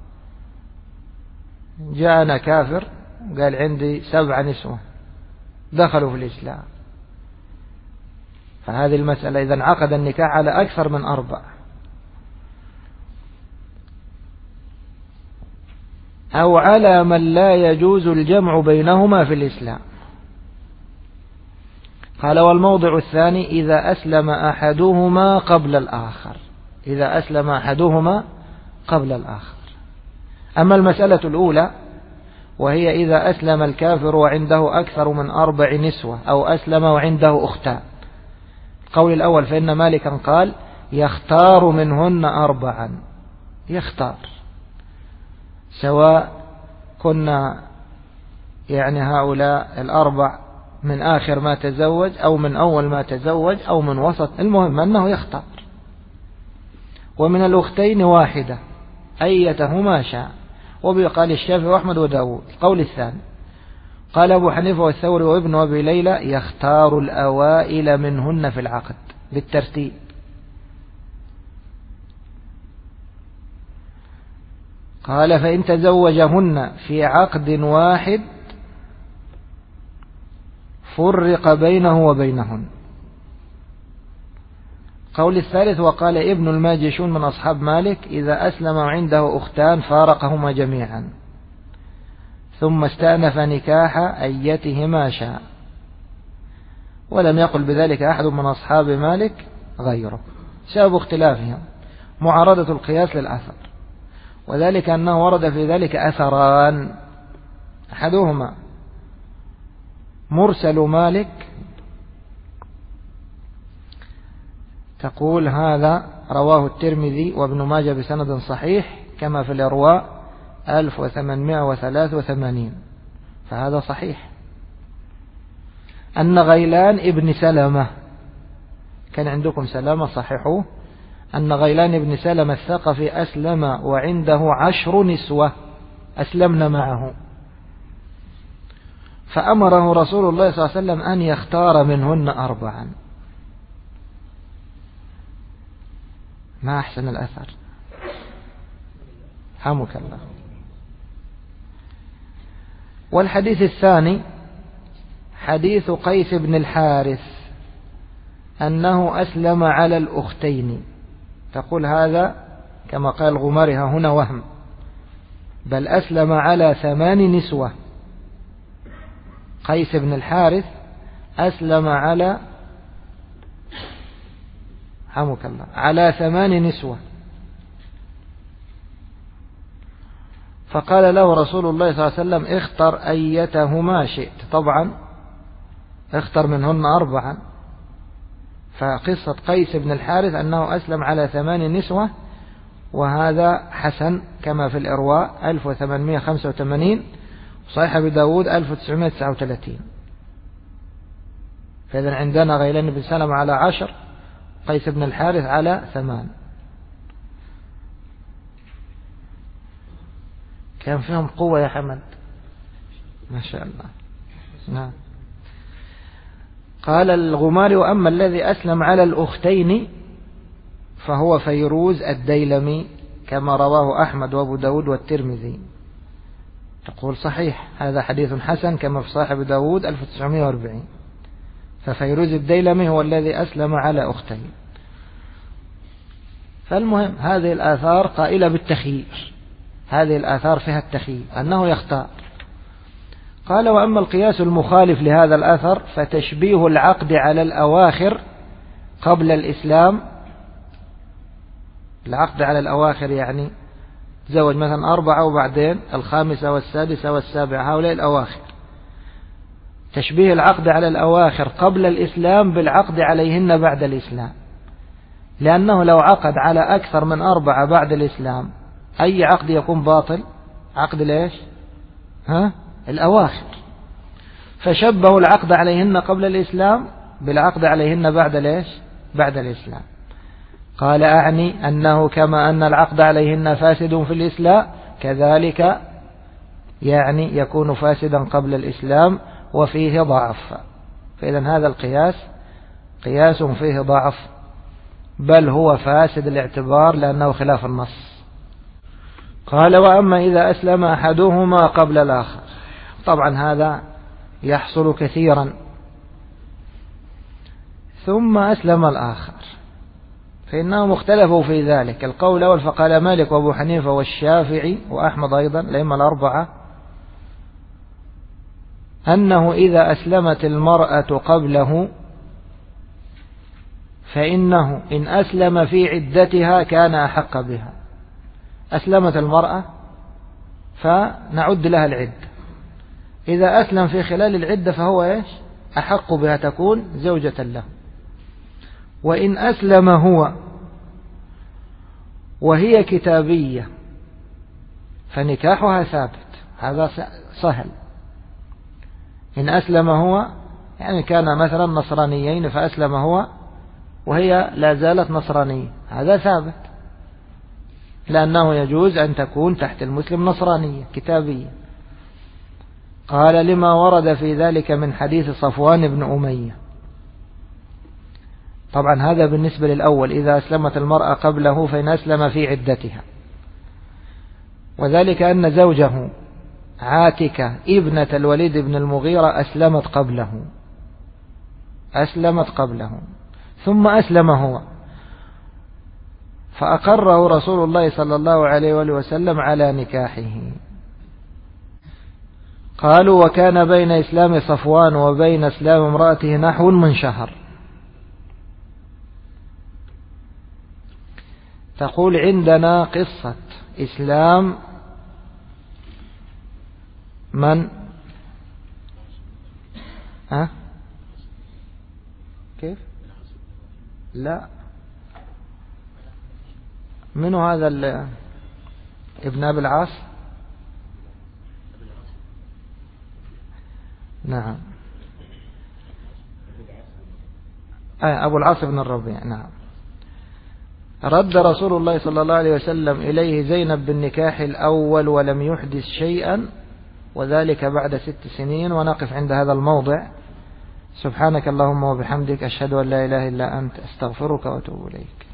جاءنا كافر قال عندي 7 نسوة دخلوا في الإسلام، فهذه المسألة إذا انعقد النكاح على أكثر من 4. أو على من لا يجوز الجمع بينهما في الإسلام. قال والموضع الثاني إذا أسلم أحدهما قبل الآخر، إذا أسلم أحدهما قبل الآخر. أما المسألة الأولى وهي إذا أسلم الكافر وعنده أكثر من 4 نسوة، أو أسلم وعنده أختان. القول الأول فإن مالكا قال يختار منهن 4. يختار، سواء كنا يعني هؤلاء 4 من آخر ما تزوج أو من أول ما تزوج أو من وسط، المهم أنه يختار. ومن الأختين 1 أيتهما شاء. وبقال الشافعي وأحمد وداود. القول الثاني قال أبو حنيفة والثوري وابن أبي ليلى يختار الأوائل منهن في العقد بالترتيب. قال فإن تزوجهن في عقد واحد فرق بينه وبينهن. قول الثالث وقال ابن الماجشون من أصحاب مالك إذا أسلم عنده أختان فارقهما جميعا ثم استأنف نكاح أيتهما شاء. ولم يقل بذلك أحد من أصحاب مالك غيره. سبب اختلافهم معارضة القياس للأثر، وذلك أنه ورد في ذلك أثران، أحدهما مرسل مالك تقول هذا رواه الترمذي وابن ماجه بسند صحيح كما في الإرواء 1883، فهذا صحيح. أن غيلان ابن سلمة، كان عندكم سلمة صححوه، أن غيلان ابن سلمة الثقفي أسلم وعنده 10 نسوة أسلمن معه، فأمره رسول الله صلى الله عليه وسلم أن يختار منهن 4. ما أحسن الأثر، حمك الله. والحديث الثاني حديث قيس بن الحارث أنه أسلم على الأختين، تقول هذا كما قال الغماري هنا وهم، بل أسلم على 8 نسوة. قيس بن الحارث أسلم على حمك الله على 8 نسوة، فقال له رسول الله صلى الله عليه وسلم اختر أيتهما شئت، طبعا اختر منهن 4. فقصة قيس بن الحارث أنه أسلم على 8 نسوة، وهذا حسن كما في الإرواء 1885، صحيح أبي داود 1939. فإذا عندنا غيلان بن سلمة على 10، قيس بن الحارث على 8. كان فيهم قوة يا حمد ما شاء الله. نعم. قال الغماري وأما الذي أسلم على الأختين فهو فيروز الديلمي كما رواه أحمد وأبو داود والترمذي. تقول صحيح هذا حديث حسن كما في صحيح أبي داود 1940. ففيروز الديلمي هو الذي أسلم على أختين. فالمهم هذه الآثار قائلة بالتخيير، هذه الآثار فيها التخيير أنه يختار. قال وأما القياس المخالف لهذا الأثر فتشبيه العقد على الأواخر قبل الإسلام. العقد على الأواخر يعني تزوج مثلا 4 وبعدين 5 والسادسة والسابعة، هؤلاء الأواخر. تشبيه العقد على الأواخر قبل الإسلام بالعقد عليهن بعد الإسلام، لأنه لو عقد على أكثر من 4 بعد الإسلام أي عقد يكون باطل؟ عقد ليش؟ الأواخر. فشبهوا العقد عليهن قبل الإسلام بالعقد عليهن بعد ليش؟ بعد الإسلام. قال أعني أنه كما أن العقد عليهن فاسد في الإسلام كذلك يعني يكون فاسدا قبل الإسلام وفيه ضعف. فإذا هذا القياس قياس فيه ضعف، بل هو فاسد الاعتبار لأنه خلاف النص. قال وأما إذا أسلم أحدهما قبل الآخر، طبعا هذا يحصل كثيرا، ثم أسلم الآخر فإنهم اختلفوا في ذلك. القول الأول فقال مالك وأبو حنيفة والشافعي وأحمد أيضا الأئمة الأربعة أنه إذا أسلمت المرأة قبله فإنه إن أسلم في عدتها كان أحق بها. أسلمت المرأة فنعد لها العدة، إذا أسلم في خلال العدة فهو إيش؟ أحق بها، تكون زوجة له. وإن أسلم هو وهي كتابية فنكاحها ثابت، هذا سهل. إن أسلم هو، يعني كان مثلا نصرانيين فأسلم هو وهي لا زالت نصرانية، هذا ثابت، لأنه يجوز أن تكون تحت المسلم نصرانية كتابية. قال لما ورد في ذلك من حديث صفوان بن أمية. طبعا هذا بالنسبة للأول، إذا أسلمت المرأة قبله فإن أسلم في عدتها، وذلك أن زوجه عاتكة ابنة الوليد بن المغيرة أسلمت قبله ثم أسلم هو، فأقره رسول الله صلى الله عليه وآله وسلم على نكاحه. قالوا وكان بين إسلام صفوان وبين إسلام امرأته نحو من شهر. تقول عندنا قصة إسلام من كيف لا منو هذا ابن أبي العاص؟ نعم أبو العاص بن الربيع. نعم. رد رسول الله صلى الله عليه وسلم إليه زينب بالنكاح الأول ولم يحدث شيئا، وذلك بعد 6 سنين. ونقف عند هذا الموضع. سبحانك اللهم وبحمدك، أشهد أن لا إله إلا أنت، أستغفرك وأتوب إليك.